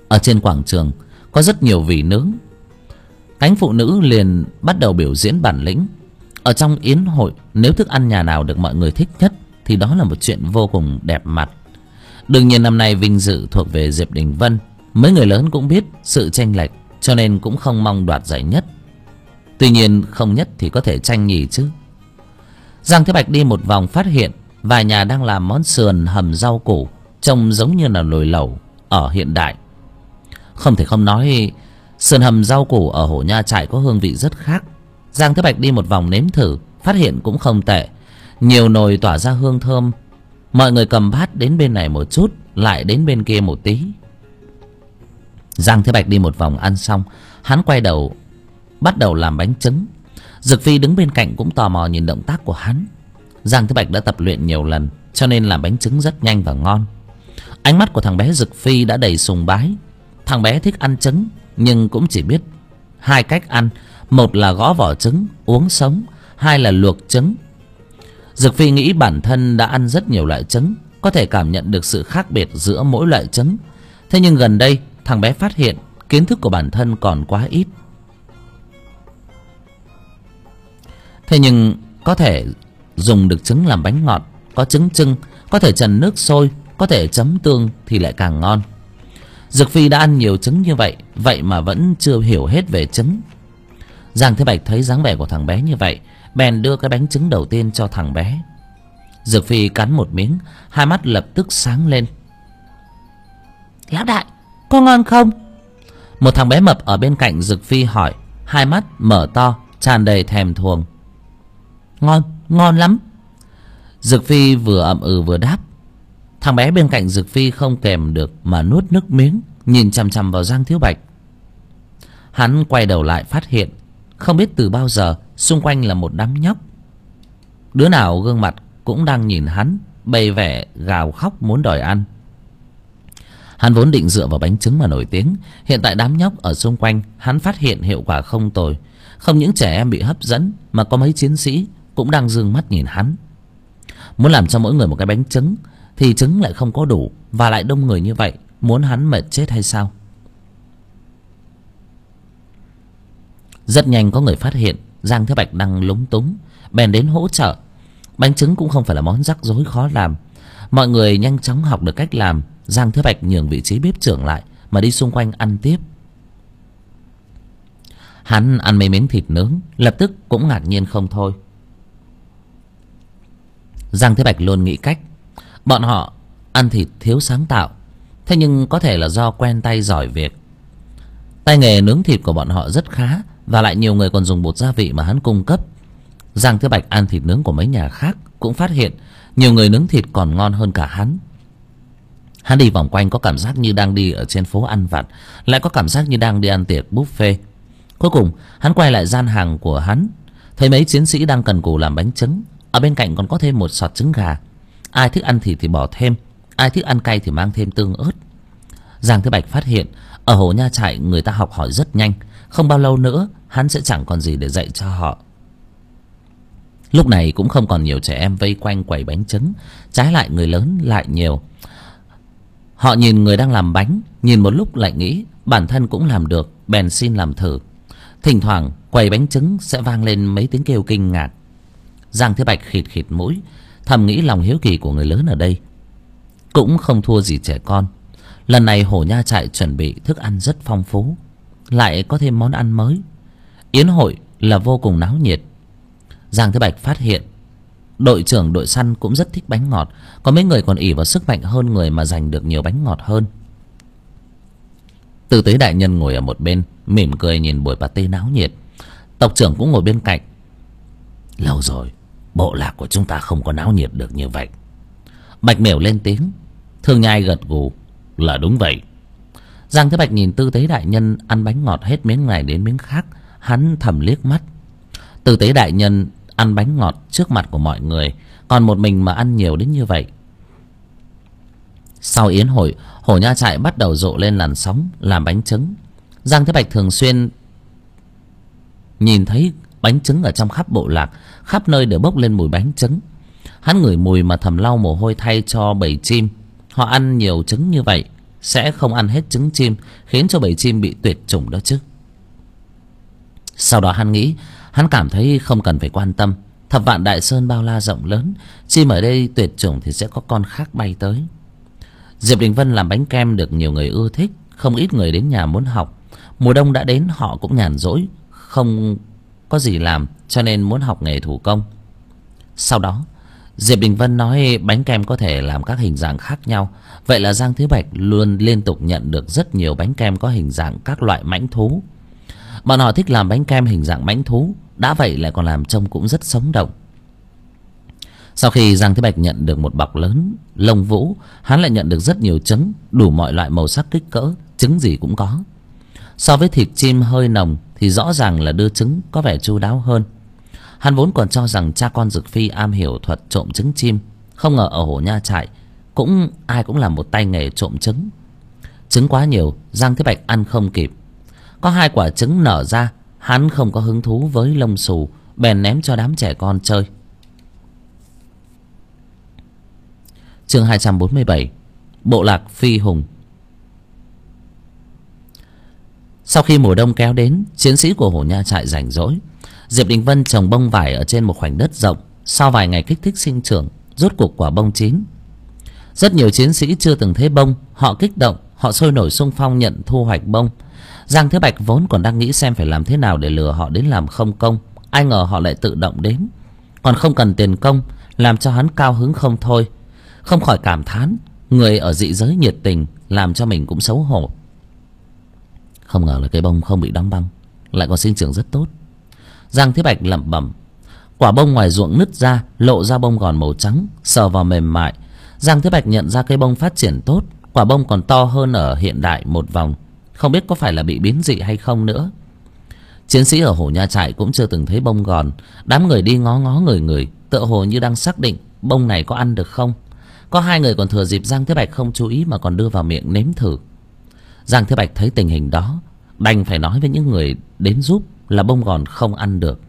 Ở trên quảng trường có rất nhiều vị nướng. Cánh phụ nữ liền bắt đầu biểu diễn bản lĩnh. Ở trong yến hội, nếu thức ăn nhà nào được mọi người thích nhất thì đó là một chuyện vô cùng đẹp mặt. Đương nhiên năm nay vinh dự thuộc về Diệp Đình Vân. Mấy người lớn cũng biết sự chênh lệch, cho nên cũng không mong đoạt giải nhất. Tuy nhiên không nhất thì có thể tranh nhì chứ. Giang Thế Bạch đi một vòng phát hiện vài nhà đang làm món sườn hầm rau củ, trông giống như là nồi lẩu ở hiện đại. Không thể không nói sườn hầm rau củ ở Hổ Nha Trại có hương vị rất khác. Giang Thế Bạch đi một vòng nếm thử, phát hiện cũng không tệ. Nhiều nồi tỏa ra hương thơm. Mọi người cầm bát đến bên này một chút, lại đến bên kia một tí. Giang Thế Bạch đi một vòng ăn xong, hắn quay đầu bắt đầu làm bánh trứng. Dực Phi đứng bên cạnh cũng tò mò nhìn động tác của hắn. Giang Thế Bạch đã tập luyện nhiều lần, cho nên làm bánh trứng rất nhanh và ngon. Ánh mắt của thằng bé Dực Phi đã đầy sùng bái. Thằng bé thích ăn trứng, nhưng cũng chỉ biết hai cách ăn. Một là gõ vỏ trứng uống sống, hai là luộc trứng. Dực Phi nghĩ bản thân đã ăn rất nhiều loại trứng, có thể cảm nhận được sự khác biệt giữa mỗi loại trứng. Thế nhưng gần đây thằng bé phát hiện kiến thức của bản thân còn quá ít. Thế nhưng có thể dùng được trứng làm bánh ngọt, có trứng chưng, có thể trần nước sôi, có thể chấm tương thì lại càng ngon. Dực Phi đã ăn nhiều trứng như vậy, vậy mà vẫn chưa hiểu hết về trứng. Giang Thế Bạch thấy dáng vẻ của thằng bé như vậy, bèn đưa cái bánh trứng đầu tiên cho thằng bé. Dực Phi cắn một miếng, hai mắt lập tức sáng lên. Lão đại, có ngon không? Một thằng bé mập ở bên cạnh Dực Phi hỏi, hai mắt mở to, tràn đầy thèm thuồng. Ngon, ngon lắm. Dực Phi vừa ậm ừ vừa đáp. Thằng bé bên cạnh Dực Phi không kèm được mà nuốt nước miếng, nhìn chằm chằm vào Giang Thiếu Bạch. Hắn quay đầu lại phát hiện không biết từ bao giờ xung quanh là một đám nhóc. Đứa nào gương mặt cũng đang nhìn hắn, bày vẻ gào khóc muốn đòi ăn. Hắn vốn định dựa vào bánh trứng mà nổi tiếng. Hiện tại đám nhóc ở xung quanh, hắn phát hiện hiệu quả không tồi. Không những trẻ em bị hấp dẫn, mà có mấy chiến sĩ cũng đang dương mắt nhìn hắn. Muốn làm cho mỗi người một cái bánh trứng thì trứng lại không có đủ, và lại đông người như vậy, muốn hắn mệt chết hay sao? Rất nhanh có người phát hiện Giang Thế Bạch đang lúng túng, bèn đến hỗ trợ. Bánh trứng cũng không phải là món rắc rối khó làm. Mọi người nhanh chóng học được cách làm. Giang Thế Bạch nhường vị trí bếp trưởng lại mà đi xung quanh ăn tiếp. Hắn ăn mấy miếng thịt nướng, lập tức cũng ngạc nhiên không thôi. Giang Thế Bạch luôn nghĩ cách. Bọn họ ăn thịt thiếu sáng tạo, thế nhưng có thể là do quen tay giỏi việc. Tay nghề nướng thịt của bọn họ rất khá, và lại nhiều người còn dùng bột gia vị mà hắn cung cấp. Giang Thế Bạch ăn thịt nướng của mấy nhà khác cũng phát hiện nhiều người nướng thịt còn ngon hơn cả hắn. Hắn đi vòng quanh có cảm giác như đang đi ở trên phố ăn vặt, lại có cảm giác như đang đi ăn tiệc buffet. Cuối cùng hắn quay lại gian hàng của hắn, thấy mấy chiến sĩ đang cần cù làm bánh trứng. Ở bên cạnh còn có thêm một sọt trứng gà. Ai thích ăn thịt thì bỏ thêm, ai thích ăn cay thì mang thêm tương ớt. Giang Thế Bạch phát hiện ở Hổ Nha Trại người ta học hỏi rất nhanh. Không bao lâu nữa hắn sẽ chẳng còn gì để dạy cho họ. Lúc này cũng không còn nhiều trẻ em vây quanh quầy bánh trứng, trái lại người lớn lại nhiều. Họ nhìn người đang làm bánh, nhìn một lúc lại nghĩ bản thân cũng làm được, bèn xin làm thử. Thỉnh thoảng quầy bánh trứng sẽ vang lên mấy tiếng kêu kinh ngạc. Giang Thế Bạch khịt khịt mũi, thầm nghĩ lòng hiếu kỳ của người lớn ở đây cũng không thua gì trẻ con. Lần này Hổ Nha Trại chuẩn bị thức ăn rất phong phú, lại có thêm món ăn mới. Yến hội là vô cùng náo nhiệt. Giang Thế Bạch phát hiện đội trưởng đội săn cũng rất thích bánh ngọt. Có mấy người còn ỷ vào sức mạnh hơn người mà giành được nhiều bánh ngọt hơn. Tư Tế đại nhân ngồi ở một bên mỉm cười nhìn buổi party náo nhiệt. Tộc trưởng cũng ngồi bên cạnh. Lâu rồi bộ lạc của chúng ta không có náo nhiệt được như vậy. Bạch Miểu lên tiếng. Thương Nhai gật gù. Là đúng vậy. Giang Thế Bạch nhìn Tư Tế đại nhân ăn bánh ngọt hết miếng này đến miếng khác, hắn thầm liếc mắt. Tư Tế đại nhân ăn bánh ngọt trước mặt của mọi người, còn một mình mà ăn nhiều đến như vậy. Sau yến hội, Hổ Nha Trại bắt đầu rộ lên làn sóng làm bánh trứng. Giang Thế Bạch thường xuyên nhìn thấy bánh trứng ở trong khắp bộ lạc, khắp nơi đều bốc lên mùi bánh trứng. Hắn ngửi mùi mà thầm lau mồ hôi thay cho bầy chim. Họ ăn nhiều trứng như vậy, sẽ không ăn hết trứng chim, khiến cho bầy chim bị tuyệt chủng đó chứ. Sau đó hắn nghĩ, hắn cảm thấy không cần phải quan tâm. Thập vạn Đại Sơn bao la rộng lớn, chim ở đây tuyệt chủng thì sẽ có con khác bay tới. Diệp Đình Vân làm bánh kem được nhiều người ưa thích, không ít người đến nhà muốn học. Mùa đông đã đến, họ cũng nhàn rỗi, không có gì làm, cho nên muốn học nghề thủ công. Sau đó Diệp Đình Vân nói bánh kem có thể làm các hình dạng khác nhau. Vậy là Giang Thiếu Bạch luôn liên tục nhận được rất nhiều bánh kem có hình dạng các loại mãnh thú. Bọn họ thích làm bánh kem hình dạng mãnh thú, đã vậy lại còn làm trông cũng rất sống động. Sau khi Giang Thiếu Bạch nhận được một bọc lớn lông vũ, hắn lại nhận được rất nhiều trứng, đủ mọi loại màu sắc kích cỡ, trứng gì cũng có. So với thịt chim hơi nồng thì rõ ràng là đưa trứng có vẻ chu đáo hơn. Hắn vốn còn cho rằng cha con Dực Phi am hiểu thuật trộm trứng chim, không ngờ ở Hổ Nha Trại ai cũng làm một tay nghề trộm trứng. Trứng quá nhiều, Giang Thiếu Bạch ăn không kịp. Có 2 quả trứng nở ra, hắn không có hứng thú với lông xù, bèn ném cho đám trẻ con chơi. Chương 247, Bộ lạc Phi Hùng. Sau khi mùa đông kéo đến, chiến sĩ của Hổ Nha Trại rảnh rỗi. Diệp Đình Vân trồng bông vải ở trên một khoảnh đất rộng. Sau vài ngày kích thích sinh trưởng, rốt cuộc quả bông chín. Rất nhiều chiến sĩ chưa từng thấy bông, họ kích động, họ sôi nổi xung phong nhận thu hoạch bông. Giang Thế Bạch vốn còn đang nghĩ xem phải làm thế nào để lừa họ đến làm không công, ai ngờ họ lại tự động đến, còn không cần tiền công, làm cho hắn cao hứng không thôi. Không khỏi cảm thán, người ở dị giới nhiệt tình làm cho mình cũng xấu hổ. Không ngờ là cây bông không bị đóng băng, lại còn sinh trưởng rất tốt. Giang Thế Bạch lẩm bẩm. Quả bông ngoài ruộng nứt ra, lộ ra bông gòn màu trắng, sờ vào mềm mại. Giang Thế Bạch nhận ra cây bông phát triển tốt, quả bông còn to hơn ở hiện đại một vòng, không biết có phải là bị biến dị hay không nữa. Chiến sĩ ở Hổ Nha Trại cũng chưa từng thấy bông gòn, đám người đi ngó ngó người, tựa hồ như đang xác định bông này có ăn được không. Có 2 người còn thừa dịp Giang Thế Bạch không chú ý mà còn đưa vào miệng nếm thử. Giang Thế Bạch thấy tình hình đó, đành phải nói với những người đến giúp là bông gòn không ăn được.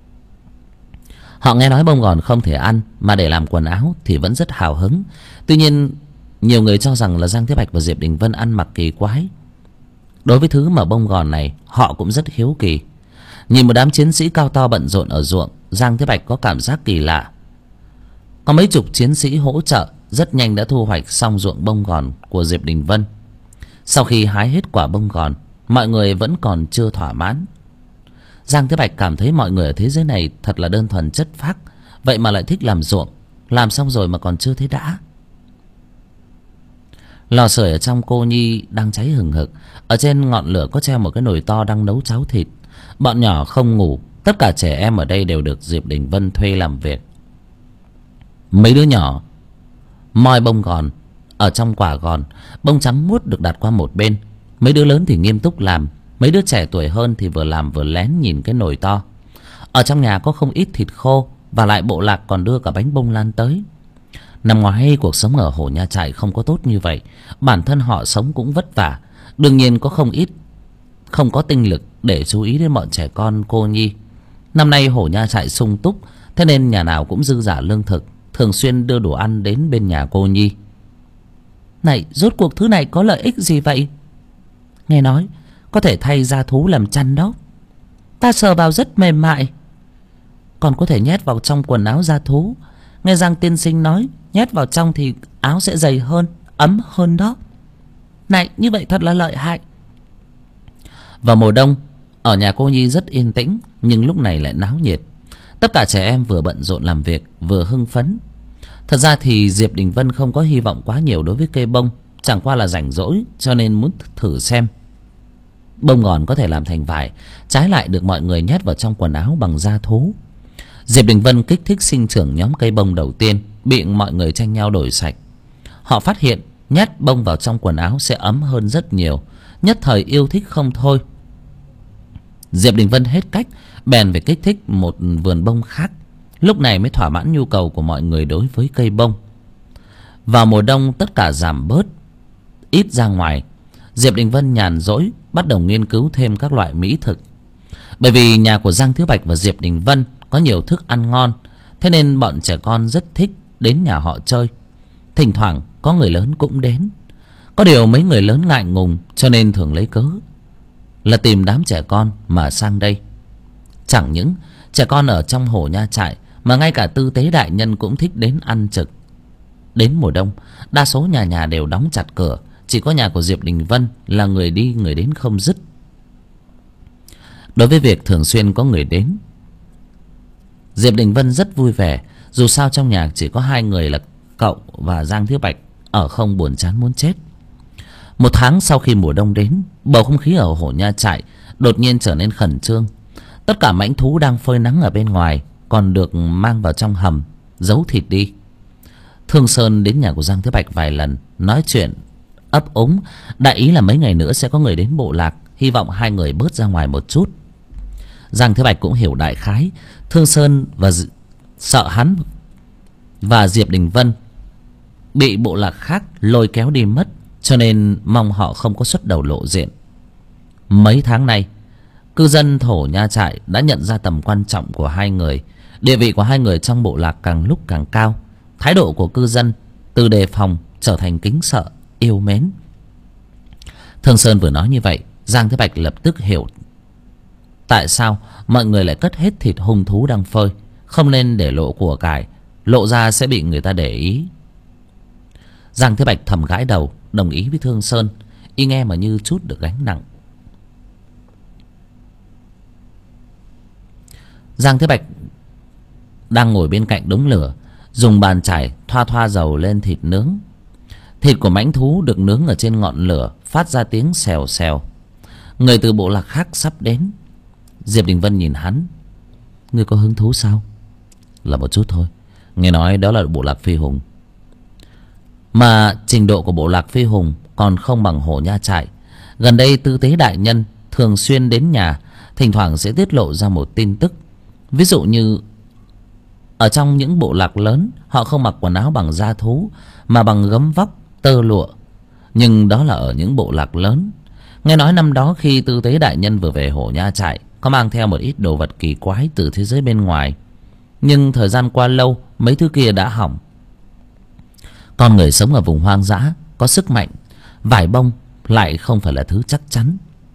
Họ nghe nói bông gòn không thể ăn, mà để làm quần áo thì vẫn rất hào hứng. Tuy nhiên nhiều người cho rằng là Giang Thế Bạch và Diệp Đình Vân ăn mặc kỳ quái. Đối với thứ mà bông gòn này, họ cũng rất hiếu kỳ. Nhìn một đám chiến sĩ cao to bận rộn ở ruộng, Giang Thế Bạch có cảm giác kỳ lạ. Có mấy chục chiến sĩ hỗ trợ, rất nhanh đã thu hoạch xong ruộng bông gòn của Diệp Đình Vân. Sau khi hái hết quả bông gòn, mọi người vẫn còn chưa thỏa mãn. Giang Thế Bạch cảm thấy mọi người ở thế giới này thật là đơn thuần chất phác, vậy mà lại thích làm ruộng, làm xong rồi mà còn chưa thấy đã. Lò sưởi ở trong cô nhi đang cháy hừng hực, ở trên ngọn lửa có treo một cái nồi to đang nấu cháo thịt. Bọn nhỏ không ngủ, tất cả trẻ em ở đây đều được Diệp Đình Vân thuê làm việc. Mấy đứa nhỏ moi bông gòn, ở trong quả gòn, bông trắng muốt được đặt qua một bên. Mấy đứa lớn thì nghiêm túc làm, mấy đứa trẻ tuổi hơn thì vừa làm vừa lén nhìn cái nồi to. Ở trong nhà có không ít thịt khô, và lại bộ lạc còn đưa cả bánh bông lan tới. Năm ngoái cuộc sống ở Hổ Nha Trại không có tốt như vậy, bản thân họ sống cũng vất vả, đương nhiên có không có tinh lực để chú ý đến bọn trẻ con cô nhi. Năm nay Hổ Nha Trại sung túc, thế nên nhà nào cũng dư dả lương thực, thường xuyên đưa đồ ăn đến bên nhà cô nhi. Này, rốt cuộc thứ này có lợi ích gì vậy? Nghe nói có thể thay da thú làm chăn đó. Ta sờ vào rất mềm mại, còn có thể nhét vào trong quần áo da thú. Nghe Giang tiên sinh nói nhét vào trong thì áo sẽ dày hơn, ấm hơn đó. Này, như vậy thật là lợi hại. Vào mùa đông, ở nhà cô nhi rất yên tĩnh, nhưng lúc này lại náo nhiệt. Tất cả trẻ em vừa bận rộn làm việc, vừa hưng phấn. Thật ra thì Diệp Đình Vân không có hy vọng quá nhiều đối với cây bông, chẳng qua là rảnh rỗi cho nên muốn thử xem bông gòn có thể làm thành vải, trái lại được mọi người nhét vào trong quần áo bằng da thú. Diệp Đình Vân kích thích sinh trưởng nhóm cây bông đầu tiên, bị mọi người tranh nhau đổi sạch. Họ phát hiện nhét bông vào trong quần áo sẽ ấm hơn rất nhiều, nhất thời yêu thích không thôi. Diệp Đình Vân hết cách, bèn phải kích thích một vườn bông khác, lúc này mới thỏa mãn nhu cầu của mọi người đối với cây bông. Vào mùa đông tất cả giảm bớt, ít ra ngoài. Diệp Đình Vân nhàn rỗi bắt đầu nghiên cứu thêm các loại mỹ thực. Bởi vì nhà của Giang Thiếu Bạch và Diệp Đình Vân có nhiều thức ăn ngon, thế nên bọn trẻ con rất thích đến nhà họ chơi. Thỉnh thoảng có người lớn cũng đến. Có điều mấy người lớn ngại ngùng, cho nên thường lấy cớ là tìm đám trẻ con mà sang đây. Chẳng những trẻ con ở trong Hổ Nha Trại, mà ngay cả tư tế đại nhân cũng thích đến ăn trực. Đến mùa đông, đa số nhà nhà đều đóng chặt cửa, chỉ có nhà của Diệp Đình Vân là người đi người đến không dứt. Đối với việc thường xuyên có người đến, Diệp Đình Vân rất vui vẻ. Dù sao trong nhà chỉ có hai người là cậu và Giang Thiếu Bạch, ở không buồn chán muốn chết. Một tháng sau khi mùa đông đến, bầu không khí ở Hổ Nha Trại đột nhiên trở nên khẩn trương. Tất cả mãnh thú đang phơi nắng ở bên ngoài còn được mang vào trong hầm giấu thịt đi. Thương Sơn đến nhà của Giang Thiếu Bạch vài lần, nói chuyện ấp úng, đại ý là mấy ngày nữa sẽ có người đến bộ lạc, hy vọng hai người bớt ra ngoài một chút. Giang Thiếu Bạch cũng hiểu đại khái Thương Sơn và sợ hắn và Diệp Đình Vân bị bộ lạc khác lôi kéo đi mất, cho nên mong họ không có xuất đầu lộ diện. Mấy tháng nay, cư dân Hổ Nha Trại đã nhận ra tầm quan trọng của hai người. Địa vị của hai người trong bộ lạc càng lúc càng cao. Thái độ của cư dân từ đề phòng trở thành kính sợ, yêu mến. Thương Sơn vừa nói như vậy, Giang Thế Bạch lập tức hiểu tại sao mọi người lại cất hết thịt hung thú đang phơi. Không nên để lộ của cải, lộ ra sẽ bị người ta để ý. Giang Thế Bạch thầm gãi đầu, đồng ý với Thương Sơn. Y nghe mà như chút được gánh nặng. Giang Thế Bạch đang ngồi bên cạnh đống lửa, dùng bàn chải thoa thoa dầu lên thịt nướng. Thịt của mãnh thú được nướng ở trên ngọn lửa, phát ra tiếng xèo xèo. Người từ bộ lạc khác sắp đến. Diệp Đình Vân nhìn hắn. Ngươi có hứng thú sao? Là một chút thôi. Nghe nói đó là bộ lạc Phi Hùng, mà trình độ của bộ lạc Phi Hùng còn không bằng Hổ Nha Trại. Gần đây tư tế đại nhân thường xuyên đến nhà, thỉnh thoảng sẽ tiết lộ ra một tin tức. Ví dụ như ở trong những bộ lạc lớn, họ không mặc quần áo bằng da thú mà bằng gấm vóc, tơ lụa. Nhưng đó là ở những bộ lạc lớn. Nghe nói năm đó khi tư tế đại nhân vừa về Hổ Nha Trại, có mang theo một ít đồ vật kỳ quái từ thế giới bên ngoài. Nhưng thời gian qua lâu, mấy thứ kia đã hỏng. Con người sống ở vùng hoang dã có sức mạnh, vải bông lại không phải là thứ chắc chắn.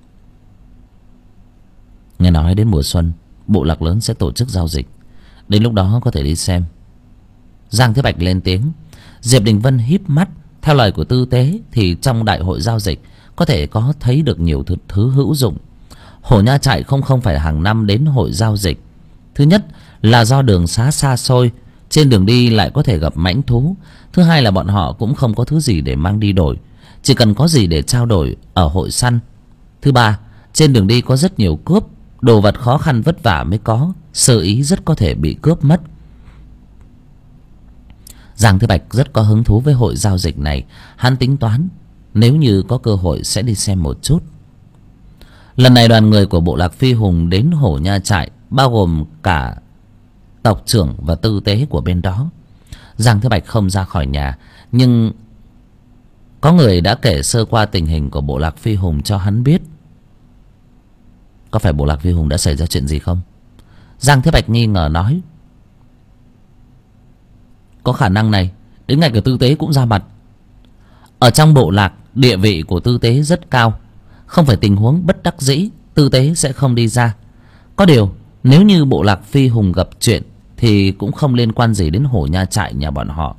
Nghe nói đến mùa xuân, bộ lạc lớn sẽ tổ chức giao dịch. Đến lúc đó có thể đi xem. Giang Thế Bạch lên tiếng. Diệp Đình Vân híp mắt. Theo lời của tư tế thì trong đại hội giao dịch có thể có thấy được nhiều thứ hữu dụng. Hổ Nha Trại không phải hàng năm đến hội giao dịch. Thứ nhất là do đường xá xa xôi, trên đường đi lại có thể gặp mãnh thú. Thứ hai là bọn họ cũng không có thứ gì để mang đi đổi, chỉ cần có gì để trao đổi ở hội săn. Thứ ba, trên đường đi có rất nhiều cướp, đồ vật khó khăn vất vả mới có, sơ ý rất có thể bị cướp mất. Giang Thế Bạch rất có hứng thú với hội giao dịch này. Hắn tính toán nếu như có cơ hội sẽ đi xem một chút. Lần này đoàn người của bộ lạc Phi Hùng đến Hổ Nha Trại, bao gồm cả tộc trưởng và tư tế của bên đó. Giang Thế Bạch không ra khỏi nhà, nhưng có người đã kể sơ qua tình hình của bộ lạc Phi Hùng cho hắn biết. Có phải bộ lạc Phi Hùng đã xảy ra chuyện gì không? Giang Thế Bạch nghi ngờ nói. Có khả năng này, đến ngay cả tư tế cũng ra mặt. Ở trong bộ lạc, địa vị của tư tế rất cao. Không phải tình huống bất đắc dĩ, tư tế sẽ không đi ra. Có điều, nếu như bộ lạc Phi Hùng gặp chuyện thì cũng không liên quan gì đến Hổ Nha Trại nhà bọn họ.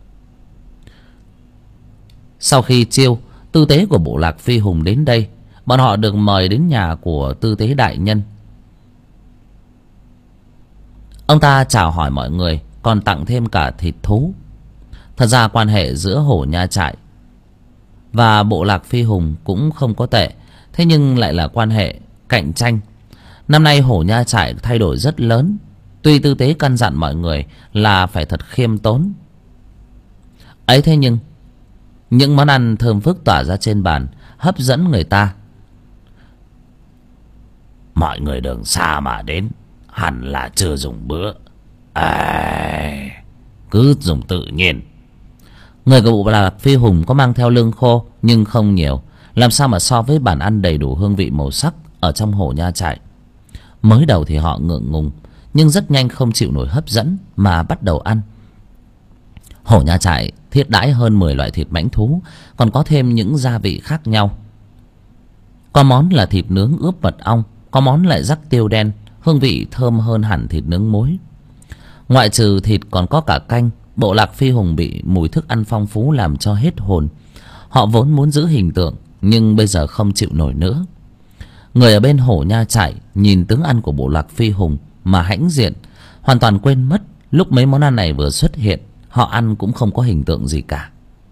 Sau khi chiêu tư tế của bộ lạc Phi Hùng đến đây, bọn họ được mời đến nhà của tư tế đại nhân. Ông ta chào hỏi mọi người, còn tặng thêm cả thịt thú. Thật ra quan hệ giữa Hổ Nha Trại và bộ lạc Phi Hùng cũng không có tệ, thế nhưng lại là quan hệ cạnh tranh. Năm nay Hổ Nha Trại thay đổi rất lớn. Tuy tư tế căn dặn mọi người là phải thật khiêm tốn ấy, thế nhưng những món ăn thơm phức tỏa ra trên bàn hấp dẫn người ta. Mọi người đường xa mà đến, hẳn là chưa dùng bữa. Cứ dùng tự nhiên. Người của bộ lạc Phi Hùng có mang theo lương khô nhưng không nhiều, làm sao mà so với bàn ăn đầy đủ hương vị màu sắc ở trong Hổ Nha Trại. Mới đầu thì họ ngượng ngùng, nhưng rất nhanh không chịu nổi hấp dẫn mà bắt đầu ăn. Hổ Nha Trại thiết đãi hơn 10 loại thịt mãnh thú, còn có thêm những gia vị khác nhau. Có món là thịt nướng ướp mật ong, có món lại rắc tiêu đen, hương vị thơm hơn hẳn thịt nướng muối. Ngoại trừ thịt còn có cả canh. Bộ lạc Phi Hùng bị mùi thức ăn phong phú làm cho hết hồn. Họ vốn muốn giữ hình tượng, nhưng bây giờ không chịu nổi nữa. Người ở bên Hổ Nha Trại nhìn tướng ăn của bộ lạc Phi Hùng mà hãnh diện, hoàn toàn quên mất lúc mấy món ăn này vừa xuất hiện, họ ăn cũng không có hình tượng gì cả.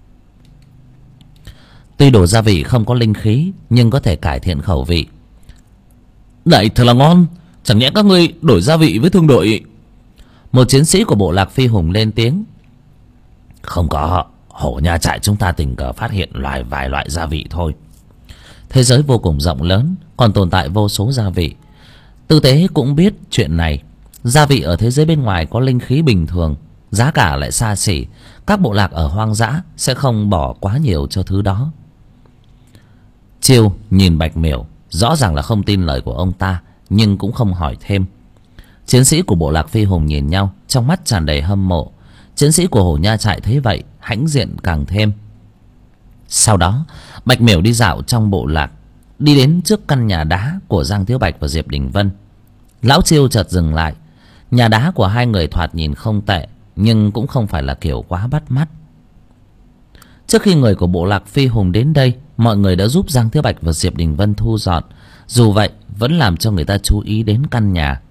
Tuy đồ gia vị không có linh khí, nhưng có thể cải thiện khẩu vị. Này thật là ngon, chẳng nhẽ các ngươi đổi gia vị với thương đội? Một chiến sĩ của bộ lạc Phi Hùng lên tiếng. Không có, Hổ Nha Trại chúng ta tình cờ phát hiện vài loại gia vị thôi. Thế giới vô cùng rộng lớn, còn tồn tại vô số gia vị. Tư tế cũng biết chuyện này. Gia vị ở thế giới bên ngoài có linh khí bình thường, giá cả lại xa xỉ. Các bộ lạc ở hoang dã sẽ không bỏ quá nhiều cho thứ đó. Chiêu nhìn Bạch Miểu, rõ ràng là không tin lời của ông ta, nhưng cũng không hỏi thêm. Chiến sĩ của bộ lạc Phi Hùng nhìn nhau, trong mắt tràn đầy hâm mộ. Chiến sĩ của Hổ Nha Trại thấy vậy, hãnh diện càng thêm. Sau đó Bạch Miểu đi dạo trong bộ lạc, đi đến trước căn nhà đá của Giang Thiếu Bạch và Diệp Đình Vân. Lão Chiêu chợt dừng lại. Nhà đá của hai người thoạt nhìn không tệ, nhưng cũng không phải là kiểu quá bắt mắt. Trước khi người của bộ lạc Phi Hùng đến đây, mọi người đã giúp Giang Thiếu Bạch và Diệp Đình Vân thu dọn. Dù vậy vẫn làm cho người ta chú ý đến căn nhà.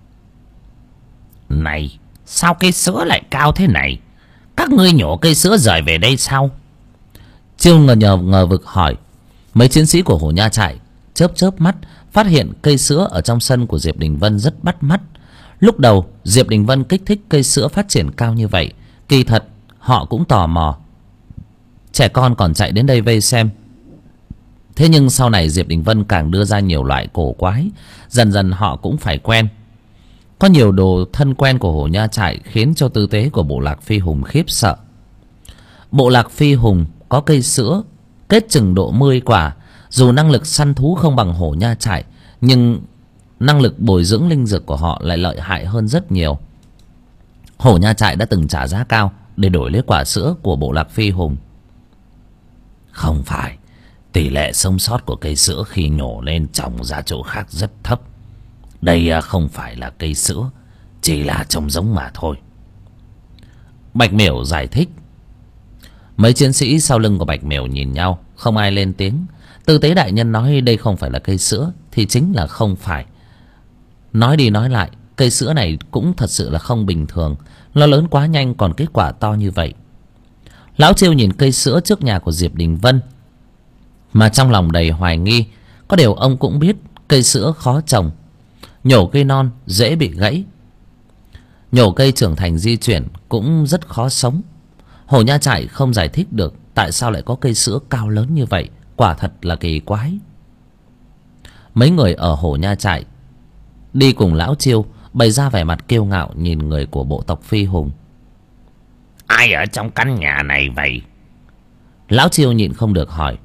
Này, sao cây sữa lại cao thế này? Các ngươi nhổ cây sữa rời về đây sao? Chiêu ngờ vực hỏi. Mấy chiến sĩ của Hổ Nha Trại chớp mắt, phát hiện cây sữa ở trong sân của Diệp Đình Vân rất bắt mắt. Lúc đầu Diệp Đình Vân kích thích cây sữa phát triển cao như vậy, kỳ thật họ cũng tò mò. Trẻ con còn chạy đến đây vây xem. Thế nhưng sau này Diệp Đình Vân càng đưa ra nhiều loại cổ quái, dần dần họ cũng phải quen. Có nhiều đồ thân quen của Hổ Nha Trại khiến cho tư tế của bộ lạc Phi Hùng khiếp sợ. Bộ lạc Phi Hùng có cây sữa kết chừng độ 10 quả. Dù năng lực săn thú không bằng Hổ Nha Trại, nhưng năng lực bồi dưỡng linh dược của họ lại lợi hại hơn rất nhiều. Hổ Nha Trại đã từng trả giá cao để đổi lấy quả sữa của bộ lạc Phi Hùng. Không phải, tỷ lệ sống sót của cây sữa khi nhổ lên trồng ra chỗ khác rất thấp. Đây không phải là cây sữa, chỉ là trồng giống mà thôi. Bạch Miểu giải thích. Mấy chiến sĩ sau lưng của Bạch Miểu nhìn nhau, không ai lên tiếng. Tư tế đại nhân nói đây không phải là cây sữa thì chính là không phải. Nói đi nói lại, cây sữa này cũng thật sự là không bình thường. Nó lớn quá nhanh, còn kết quả to như vậy. Lão Chiêu nhìn cây sữa trước nhà của Diệp Đình Vân mà trong lòng đầy hoài nghi. Có điều ông cũng biết cây sữa khó trồng, nhổ cây non dễ bị gãy, nhổ cây trưởng thành di chuyển cũng rất khó sống. Hổ Nha Trại không giải thích được tại sao lại có cây sữa cao lớn như vậy, quả thật là kỳ quái. Mấy người ở Hổ Nha Trại đi cùng Lão Chiêu bày ra vẻ mặt kiêu ngạo nhìn người của bộ tộc Phi Hùng. Ai ở trong căn nhà này vậy? Lão Chiêu nhịn không được hỏi.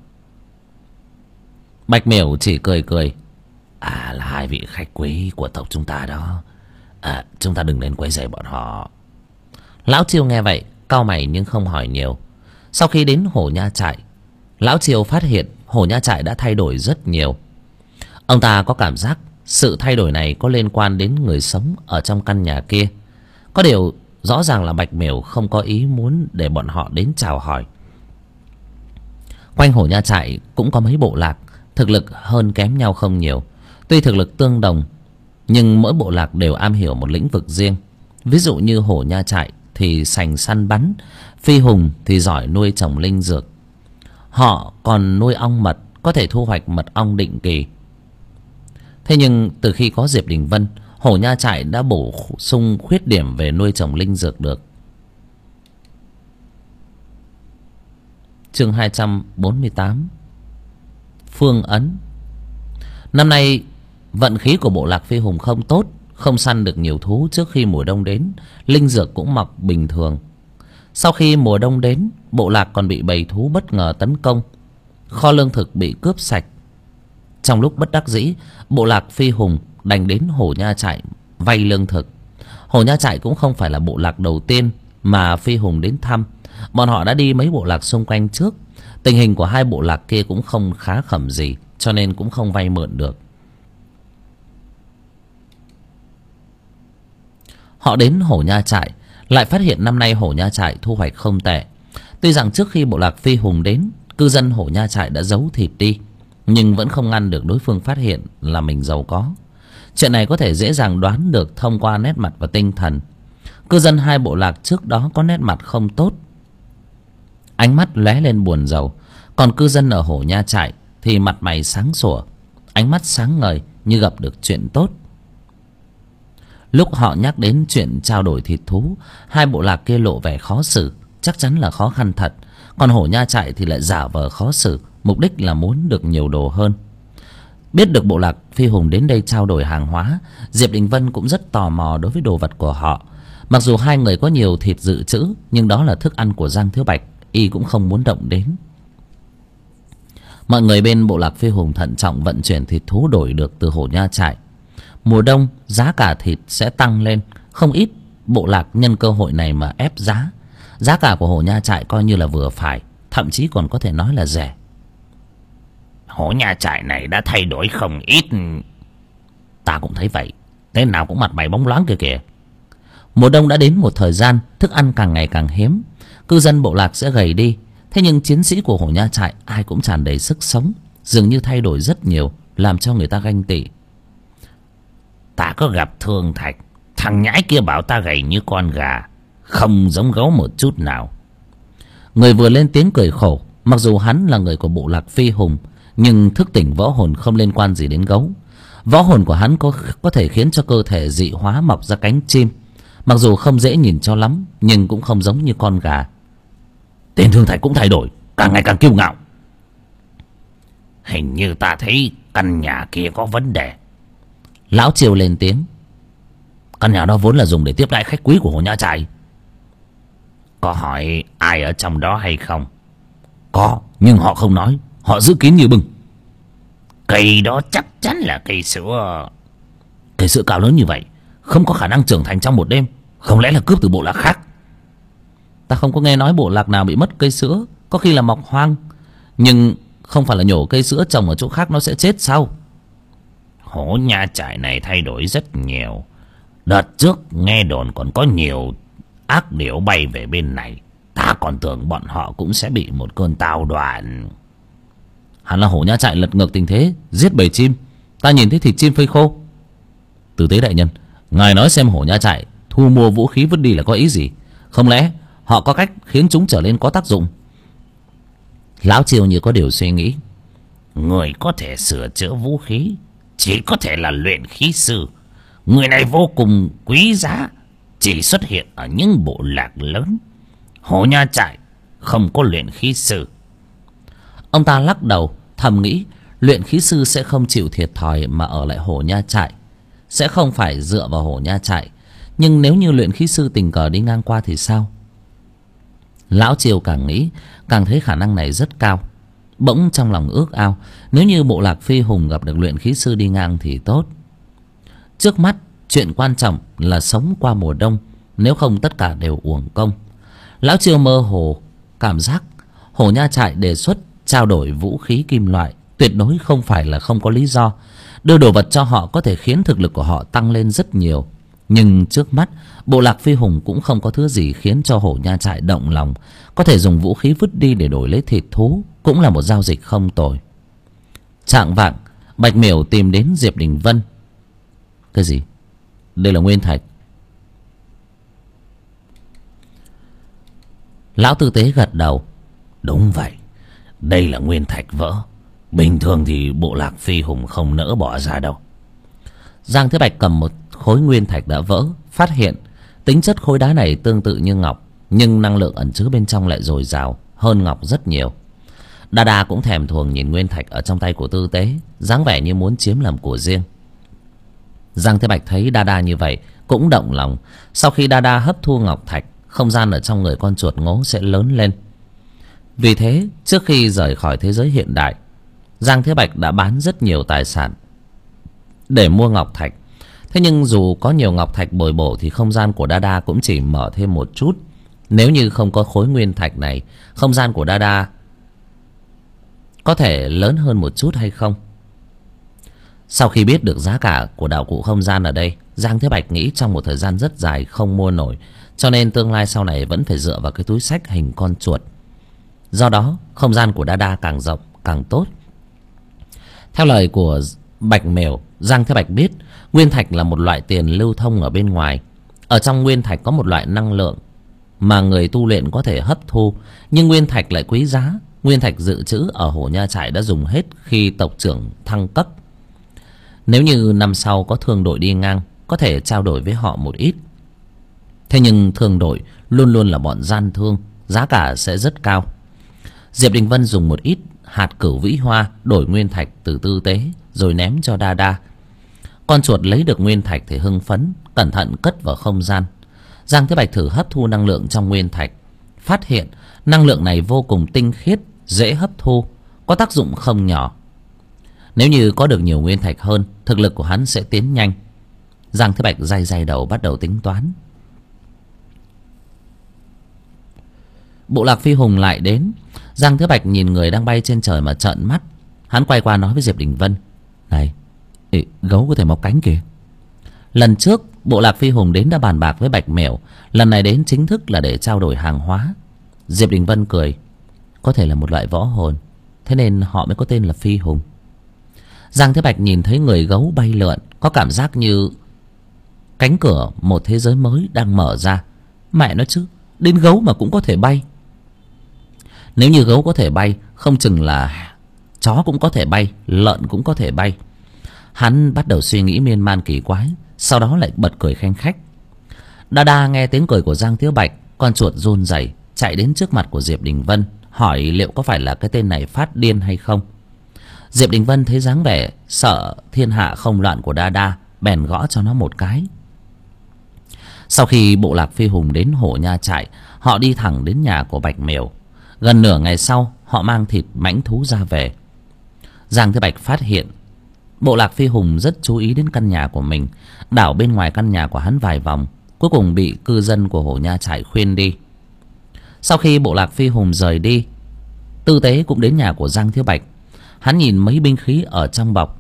Bạch Miểu chỉ cười. Là hai vị khách quý của tộc chúng ta đó. Chúng ta đừng nên quấy rầy bọn họ. Lão Chiêu nghe vậy cau mày nhưng không hỏi nhiều. Sau khi đến Hổ Nha Trại, Lão Chiêu phát hiện Hổ Nha Trại đã thay đổi rất nhiều. Ông ta có cảm giác sự thay đổi này có liên quan đến người sống ở trong căn nhà kia. Có điều rõ ràng là Bạch Miểu không có ý muốn để bọn họ đến chào hỏi. Quanh Hổ Nha Trại cũng có mấy bộ lạc, thực lực hơn kém nhau không nhiều. Tuy thực lực tương đồng, nhưng mỗi bộ lạc đều am hiểu một lĩnh vực riêng. Ví dụ như Hổ Nha Trại thì sành săn bắn, Phi Hùng thì giỏi nuôi trồng linh dược. Họ còn nuôi ong mật, có thể thu hoạch mật ong định kỳ. Thế nhưng từ khi có Diệp Đình Vân, Hổ Nha Trại đã bổ sung khuyết điểm về nuôi trồng linh dược được. Chương 248 Phương ấn. Năm nay vận khí của bộ lạc Phi Hùng không tốt, không săn được nhiều thú trước khi mùa đông đến, linh dược cũng mọc bình thường. Sau khi mùa đông đến, bộ lạc còn bị bầy thú bất ngờ tấn công, kho lương thực bị cướp sạch. Trong lúc bất đắc dĩ, bộ lạc Phi Hùng đành đến Hổ Nha Trại vay lương thực. Hổ Nha Trại cũng không phải là bộ lạc đầu tiên mà Phi Hùng đến thăm. Bọn họ đã đi mấy bộ lạc xung quanh trước. Tình hình của hai bộ lạc kia cũng không khá khẩm gì, cho nên cũng không vay mượn được. Họ đến Hổ Nha Trại, lại phát hiện năm nay Hổ Nha Trại thu hoạch không tệ. Tuy rằng trước khi bộ lạc Phi Hùng đến, cư dân Hổ Nha Trại đã giấu thịt đi, nhưng vẫn không ngăn được đối phương phát hiện là mình giàu có. Chuyện này có thể dễ dàng đoán được thông qua nét mặt và tinh thần. Cư dân hai bộ lạc trước đó có nét mặt không tốt, ánh mắt lóe lên buồn rầu. Còn cư dân ở Hổ Nha Trại thì mặt mày sáng sủa, ánh mắt sáng ngời như gặp được chuyện tốt. Lúc họ nhắc đến chuyện trao đổi thịt thú, hai bộ lạc kia lộ vẻ khó xử, chắc chắn là khó khăn thật. Còn Hổ Nha Trại thì lại giả vờ khó xử, mục đích là muốn được nhiều đồ hơn. Biết được bộ lạc Phi Hùng đến đây trao đổi hàng hóa, Diệp Đình Vân cũng rất tò mò đối với đồ vật của họ. Mặc dù hai người có nhiều thịt dự trữ, nhưng đó là thức ăn của Giang Thiếu Bạch, y cũng không muốn động đến. Mọi người bên bộ lạc Phi Hùng thận trọng vận chuyển thịt thú đổi được từ Hổ Nha Trại. Mùa đông giá cả thịt sẽ tăng lên, không ít bộ lạc nhân cơ hội này mà ép giá. Giá cả của Hổ Nha Trại coi như là vừa phải, thậm chí còn có thể nói là rẻ. Hổ Nha Trại này đã thay đổi không ít. Ta cũng thấy vậy, thế nào cũng mặt mày bóng loáng kìa kìa. Mùa đông đã đến một thời gian, thức ăn càng ngày càng hiếm, cư dân bộ lạc sẽ gầy đi. Thế nhưng chiến sĩ của Hổ Nha Trại ai cũng tràn đầy sức sống, dường như thay đổi rất nhiều, làm cho người ta ganh tị. Ta có gặp Thương Thạch, thằng nhãi kia bảo ta gầy như con gà, không giống gấu một chút nào. Người vừa lên tiếng cười khổ. Mặc dù hắn là người của bộ lạc Phi Hùng, nhưng thức tỉnh võ hồn không liên quan gì đến gấu. Võ hồn của hắn có thể khiến cho cơ thể dị hóa mọc ra cánh chim. Mặc dù không dễ nhìn cho lắm, nhưng cũng không giống như con gà. Tên Thương Thạch cũng thay đổi, càng ngày càng kiêu ngạo. Hình như ta thấy căn nhà kia có vấn đề. Lão Triều lên tiếng. Căn nhà đó vốn là dùng để tiếp đãi khách quý của Hổ Nha Trại. Có hỏi ai ở trong đó hay không? Có, nhưng họ không nói, họ giữ kín như bưng. Cây đó chắc chắn là cây sữa. Cây sữa cao lớn như vậy, không có khả năng trưởng thành trong một đêm. Không lẽ là cướp từ bộ lạc khác? Ta không có nghe nói bộ lạc nào bị mất cây sữa, có khi là mọc hoang. Nhưng không phải là nhổ cây sữa trồng ở chỗ khác nó sẽ chết sao? Hổ Nha Trại này thay đổi rất nhiều. Đợt trước nghe đồn còn có nhiều ác điểu bay về bên này, ta còn tưởng bọn họ cũng sẽ bị một cơn tao đoạn. Hẳn là Hổ Nha Trại lật ngược tình thế, giết bầy chim. Ta nhìn thấy thịt chim phơi khô. Tử tế đại nhân, ngài nói xem Hổ Nha Trại thu mua vũ khí vứt đi là có ý gì? Không lẽ họ có cách khiến chúng trở nên có tác dụng? Lão Triều như có điều suy nghĩ. Người có thể sửa chữa vũ khí chỉ có thể là luyện khí sư. Người này vô cùng quý giá, chỉ xuất hiện ở những bộ lạc lớn. Hổ Nha Trại không có luyện khí sư. Ông ta lắc đầu thầm nghĩ, luyện khí sư sẽ không chịu thiệt thòi mà ở lại Hổ Nha Trại, sẽ không phải dựa vào Hổ Nha Trại. Nhưng nếu như luyện khí sư tình cờ đi ngang qua thì sao? Lão Triều càng nghĩ càng thấy khả năng này rất cao. Bỗng trong lòng ước ao, nếu như bộ lạc Phi Hùng gặp được luyện khí sư đi ngang thì tốt. Trước mắt chuyện quan trọng là sống qua mùa đông, nếu không tất cả đều uổng công. Lão Triều mơ hồ cảm giác Hổ Nha Trại đề xuất trao đổi vũ khí kim loại tuyệt đối không phải là không có lý do. Đưa đồ vật cho họ có thể khiến thực lực của họ tăng lên rất nhiều. Nhưng trước mắt bộ lạc Phi Hùng cũng không có thứ gì khiến cho Hổ Nha Trại động lòng. Có thể dùng vũ khí vứt đi để đổi lấy thịt thú cũng là một giao dịch không tồi. Chạng vạng, Bạch Miểu tìm đến Diệp Đình Vân. Cái gì? Đây là nguyên thạch. Lão tư tế gật đầu. Đúng vậy, đây là nguyên thạch vỡ. Bình thường thì bộ lạc Phi Hùng không nỡ bỏ ra đâu. Giang Thế Bạch cầm một khối nguyên thạch đã vỡ, phát hiện tính chất khối đá này tương tự như ngọc, nhưng năng lượng ẩn chứa bên trong lại dồi dào hơn ngọc rất nhiều. Đa Đa cũng thèm thuồng nhìn nguyên thạch ở trong tay của tư tế, dáng vẻ như muốn chiếm làm của riêng. Giang Thế Bạch thấy Đa Đa như vậy cũng động lòng. Sau khi Đa Đa hấp thu ngọc thạch, không gian ở trong người con chuột ngố sẽ lớn lên. Vì thế trước khi rời khỏi thế giới hiện đại, Giang Thế Bạch đã bán rất nhiều tài sản để mua ngọc thạch. Thế nhưng dù có nhiều ngọc thạch bồi bổ thì không gian của Đa Đa cũng chỉ mở thêm một chút. Nếu như không có khối nguyên thạch này, không gian của Đa Đa có thể lớn hơn một chút hay không? Sau khi biết được giá cả của đạo cụ không gian ở đây, Giang Thế Bạch nghĩ trong một thời gian rất dài không mua nổi, cho nên tương lai sau này vẫn phải dựa vào cái túi xách hình con chuột. Do đó không gian của Đa Đa càng rộng càng tốt. Theo lời của Bạch Mèo, Giang Thế Bạch biết nguyên thạch là một loại tiền lưu thông ở bên ngoài. Ở trong nguyên thạch có một loại năng lượng mà người tu luyện có thể hấp thu, nhưng nguyên thạch lại quý giá. Nguyên thạch dự trữ ở Hổ Nha Trại đã dùng hết khi tộc trưởng thăng cấp. Nếu như năm sau có thương đội đi ngang, có thể trao đổi với họ một ít. Thế nhưng thương đội luôn luôn là bọn gian thương, giá cả sẽ rất cao. Diệp Đình Vân dùng một ít hạt cửu vĩ hoa đổi nguyên thạch từ Tư Tế, rồi ném cho Đa Đa. Con chuột lấy được nguyên thạch thì hưng phấn, cẩn thận cất vào không gian. Giang Thế Bạch thử hấp thu năng lượng trong nguyên thạch, phát hiện năng lượng này vô cùng tinh khiết, dễ hấp thu, có tác dụng không nhỏ. Nếu như có được nhiều nguyên thạch hơn, thực lực của hắn sẽ tiến nhanh. Giang Thế Bạch day day đầu bắt đầu tính toán. Bộ lạc phi hùng lại đến. Giang Thế Bạch nhìn người đang bay trên trời mà trợn mắt. Hắn quay qua nói với Diệp Đình Vân: này, gấu có thể mọc cánh kìa. Lần trước bộ lạc phi hùng đến đã bàn bạc với Bạch Mèo, lần này đến chính thức là để trao đổi hàng hóa. Diệp Đình Vân cười: có thể là một loại võ hồn, thế nên họ mới có tên là phi hùng. Giang Thế Bạch nhìn thấy người gấu bay lượn, có cảm giác như cánh cửa một thế giới mới đang mở ra. Mẹ nói chứ, đến gấu mà cũng có thể bay. Nếu như gấu có thể bay, không chừng là chó cũng có thể bay, lợn cũng có thể bay. Hắn bắt đầu suy nghĩ miên man kỳ quái, sau đó lại bật cười khanh khách. Đa Đa nghe tiếng cười của Giang Thế Bạch, con chuột run rẩy chạy đến trước mặt của Diệp Đình Vân, hỏi liệu có phải là cái tên này phát điên hay không. Diệp Đình Vân thấy dáng vẻ sợ thiên hạ không loạn của Đa Đa, bèn gõ cho nó một cái. Sau khi bộ lạc phi hùng đến Hổ Nha Trại, họ đi thẳng đến nhà của Bạch Mèo. Gần nửa ngày sau, họ mang thịt mãnh thú ra về. Giang Thế Bạch phát hiện bộ lạc phi hùng rất chú ý đến căn nhà của mình, đảo bên ngoài căn nhà của hắn vài vòng, cuối cùng bị cư dân của Hổ Nha Trại khuyên đi. Sau khi bộ lạc phi hùng rời đi, Tư Tế cũng đến nhà của Giang Thế Bạch. Hắn nhìn mấy binh khí ở trong bọc.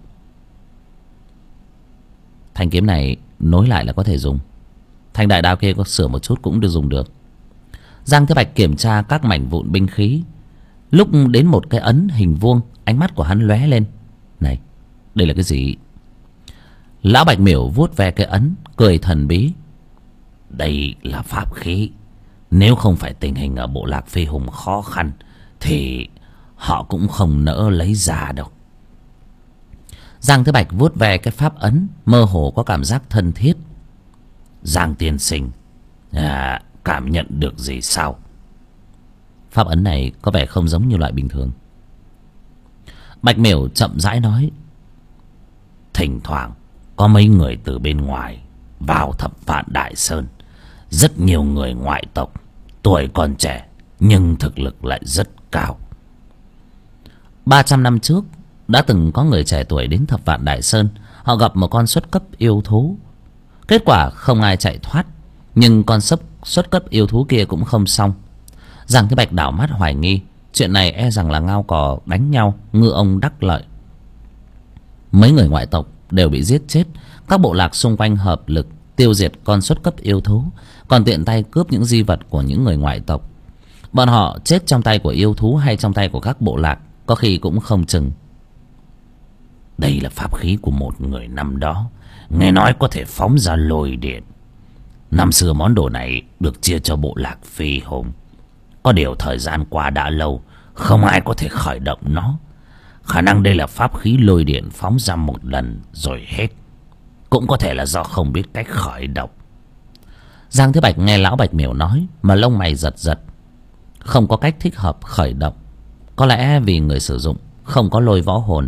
Thanh kiếm này nối lại là có thể dùng, thanh đại đao kia có sửa một chút cũng được dùng được. Giang Thế Bạch kiểm tra các mảnh vụn binh khí, lúc đến một cái ấn hình vuông, ánh mắt của hắn lóe lên. Này, đây là cái gì? Lão Bạch Miểu vuốt ve cái ấn, cười thần bí. Đây là pháp khí. Nếu không phải tình hình ở bộ lạc phi hùng khó khăn thì họ cũng không nỡ lấy ra đâu. Giang Thế Bạch vuốt ve cái pháp ấn, mơ hồ có cảm giác thân thiết. Giang tiên sinh, cảm nhận được gì sao? Pháp ấn này có vẻ không giống như loại bình thường. Bạch Miểu chậm rãi nói: thỉnh thoảng có mấy người từ bên ngoài vào Thập Vạn Đại Sơn. Rất nhiều người ngoại tộc, tuổi còn trẻ nhưng thực lực lại rất cao. 300 năm trước đã từng có người trẻ tuổi đến Thập Vạn Đại Sơn. Họ gặp một con xuất cấp yêu thú. Kết quả không ai chạy thoát, nhưng con xuất cấp yêu thú kia cũng không xong. Giang Thế Bạch đảo mắt hoài nghi, chuyện này e rằng là ngao cò đánh nhau, ngư ông đắc lợi. Mấy người ngoại tộc đều bị giết chết. Các bộ lạc xung quanh hợp lực tiêu diệt con xuất cấp yêu thú, còn tiện tay cướp những di vật của những người ngoại tộc. Bọn họ chết trong tay của yêu thú hay trong tay của các bộ lạc, có khi cũng không chừng. Đây là pháp khí của một người năm đó, nghe nói có thể phóng ra lôi điện. Năm xưa món đồ này được chia cho bộ lạc phi hùng. Có điều thời gian qua đã lâu, không ai có thể khởi động nó. Khả năng đây là pháp khí lôi điện phóng ra một lần rồi hết. Cũng có thể là do không biết cách khởi động. Giang Thế Bạch nghe lão Bạch Miểu nói mà lông mày giật giật. Không có cách thích hợp khởi động, có lẽ vì người sử dụng không có lôi võ hồn.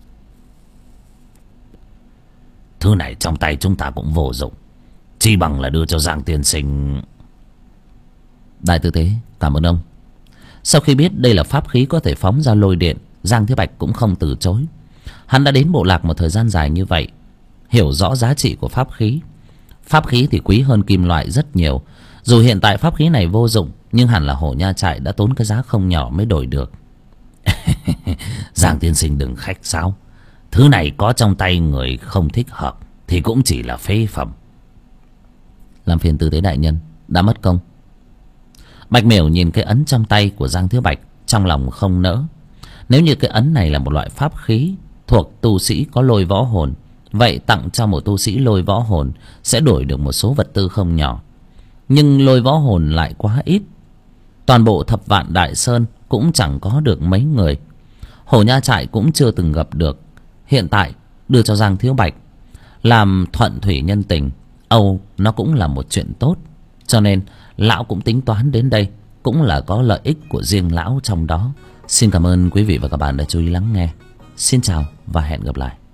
Thứ này trong tay chúng ta cũng vô dụng, chi bằng là đưa cho Giang tiên sinh. Đại tư tế, cảm ơn ông. Sau khi biết đây là pháp khí có thể phóng ra lôi điện, Giang Thế Bạch cũng không từ chối. Hắn đã đến bộ lạc một thời gian dài như vậy, hiểu rõ giá trị của pháp khí. Pháp khí thì quý hơn kim loại rất nhiều. Dù hiện tại pháp khí này vô dụng, nhưng hẳn là Hổ Nha Trại đã tốn cái giá không nhỏ mới đổi được. Giang tiên sinh đừng khách sáo. Thứ này có trong tay người không thích hợp thì cũng chỉ là phế phẩm. Làm phiền Tư Tế đại nhân, đã mất công. Bạch Miểu nhìn cái ấn trong tay của Giang Thiếu Bạch, trong lòng không nỡ. Nếu như cái ấn này là một loại pháp khí thuộc tu sĩ có lôi võ hồn, vậy tặng cho một tu sĩ lôi võ hồn sẽ đổi được một số vật tư không nhỏ. Nhưng lôi võ hồn lại quá ít, toàn bộ Thập Vạn Đại Sơn cũng chẳng có được mấy người. Hổ Nha Trại cũng chưa từng gặp được. Hiện tại đưa cho Giang Thiếu Bạch làm thuận thủy nhân tình, âu nó cũng là một chuyện tốt. Cho nên lão cũng tính toán đến đây, cũng là có lợi ích của riêng lão trong đó. Xin cảm ơn quý vị và các bạn đã chú ý lắng nghe. Xin chào và hẹn gặp lại.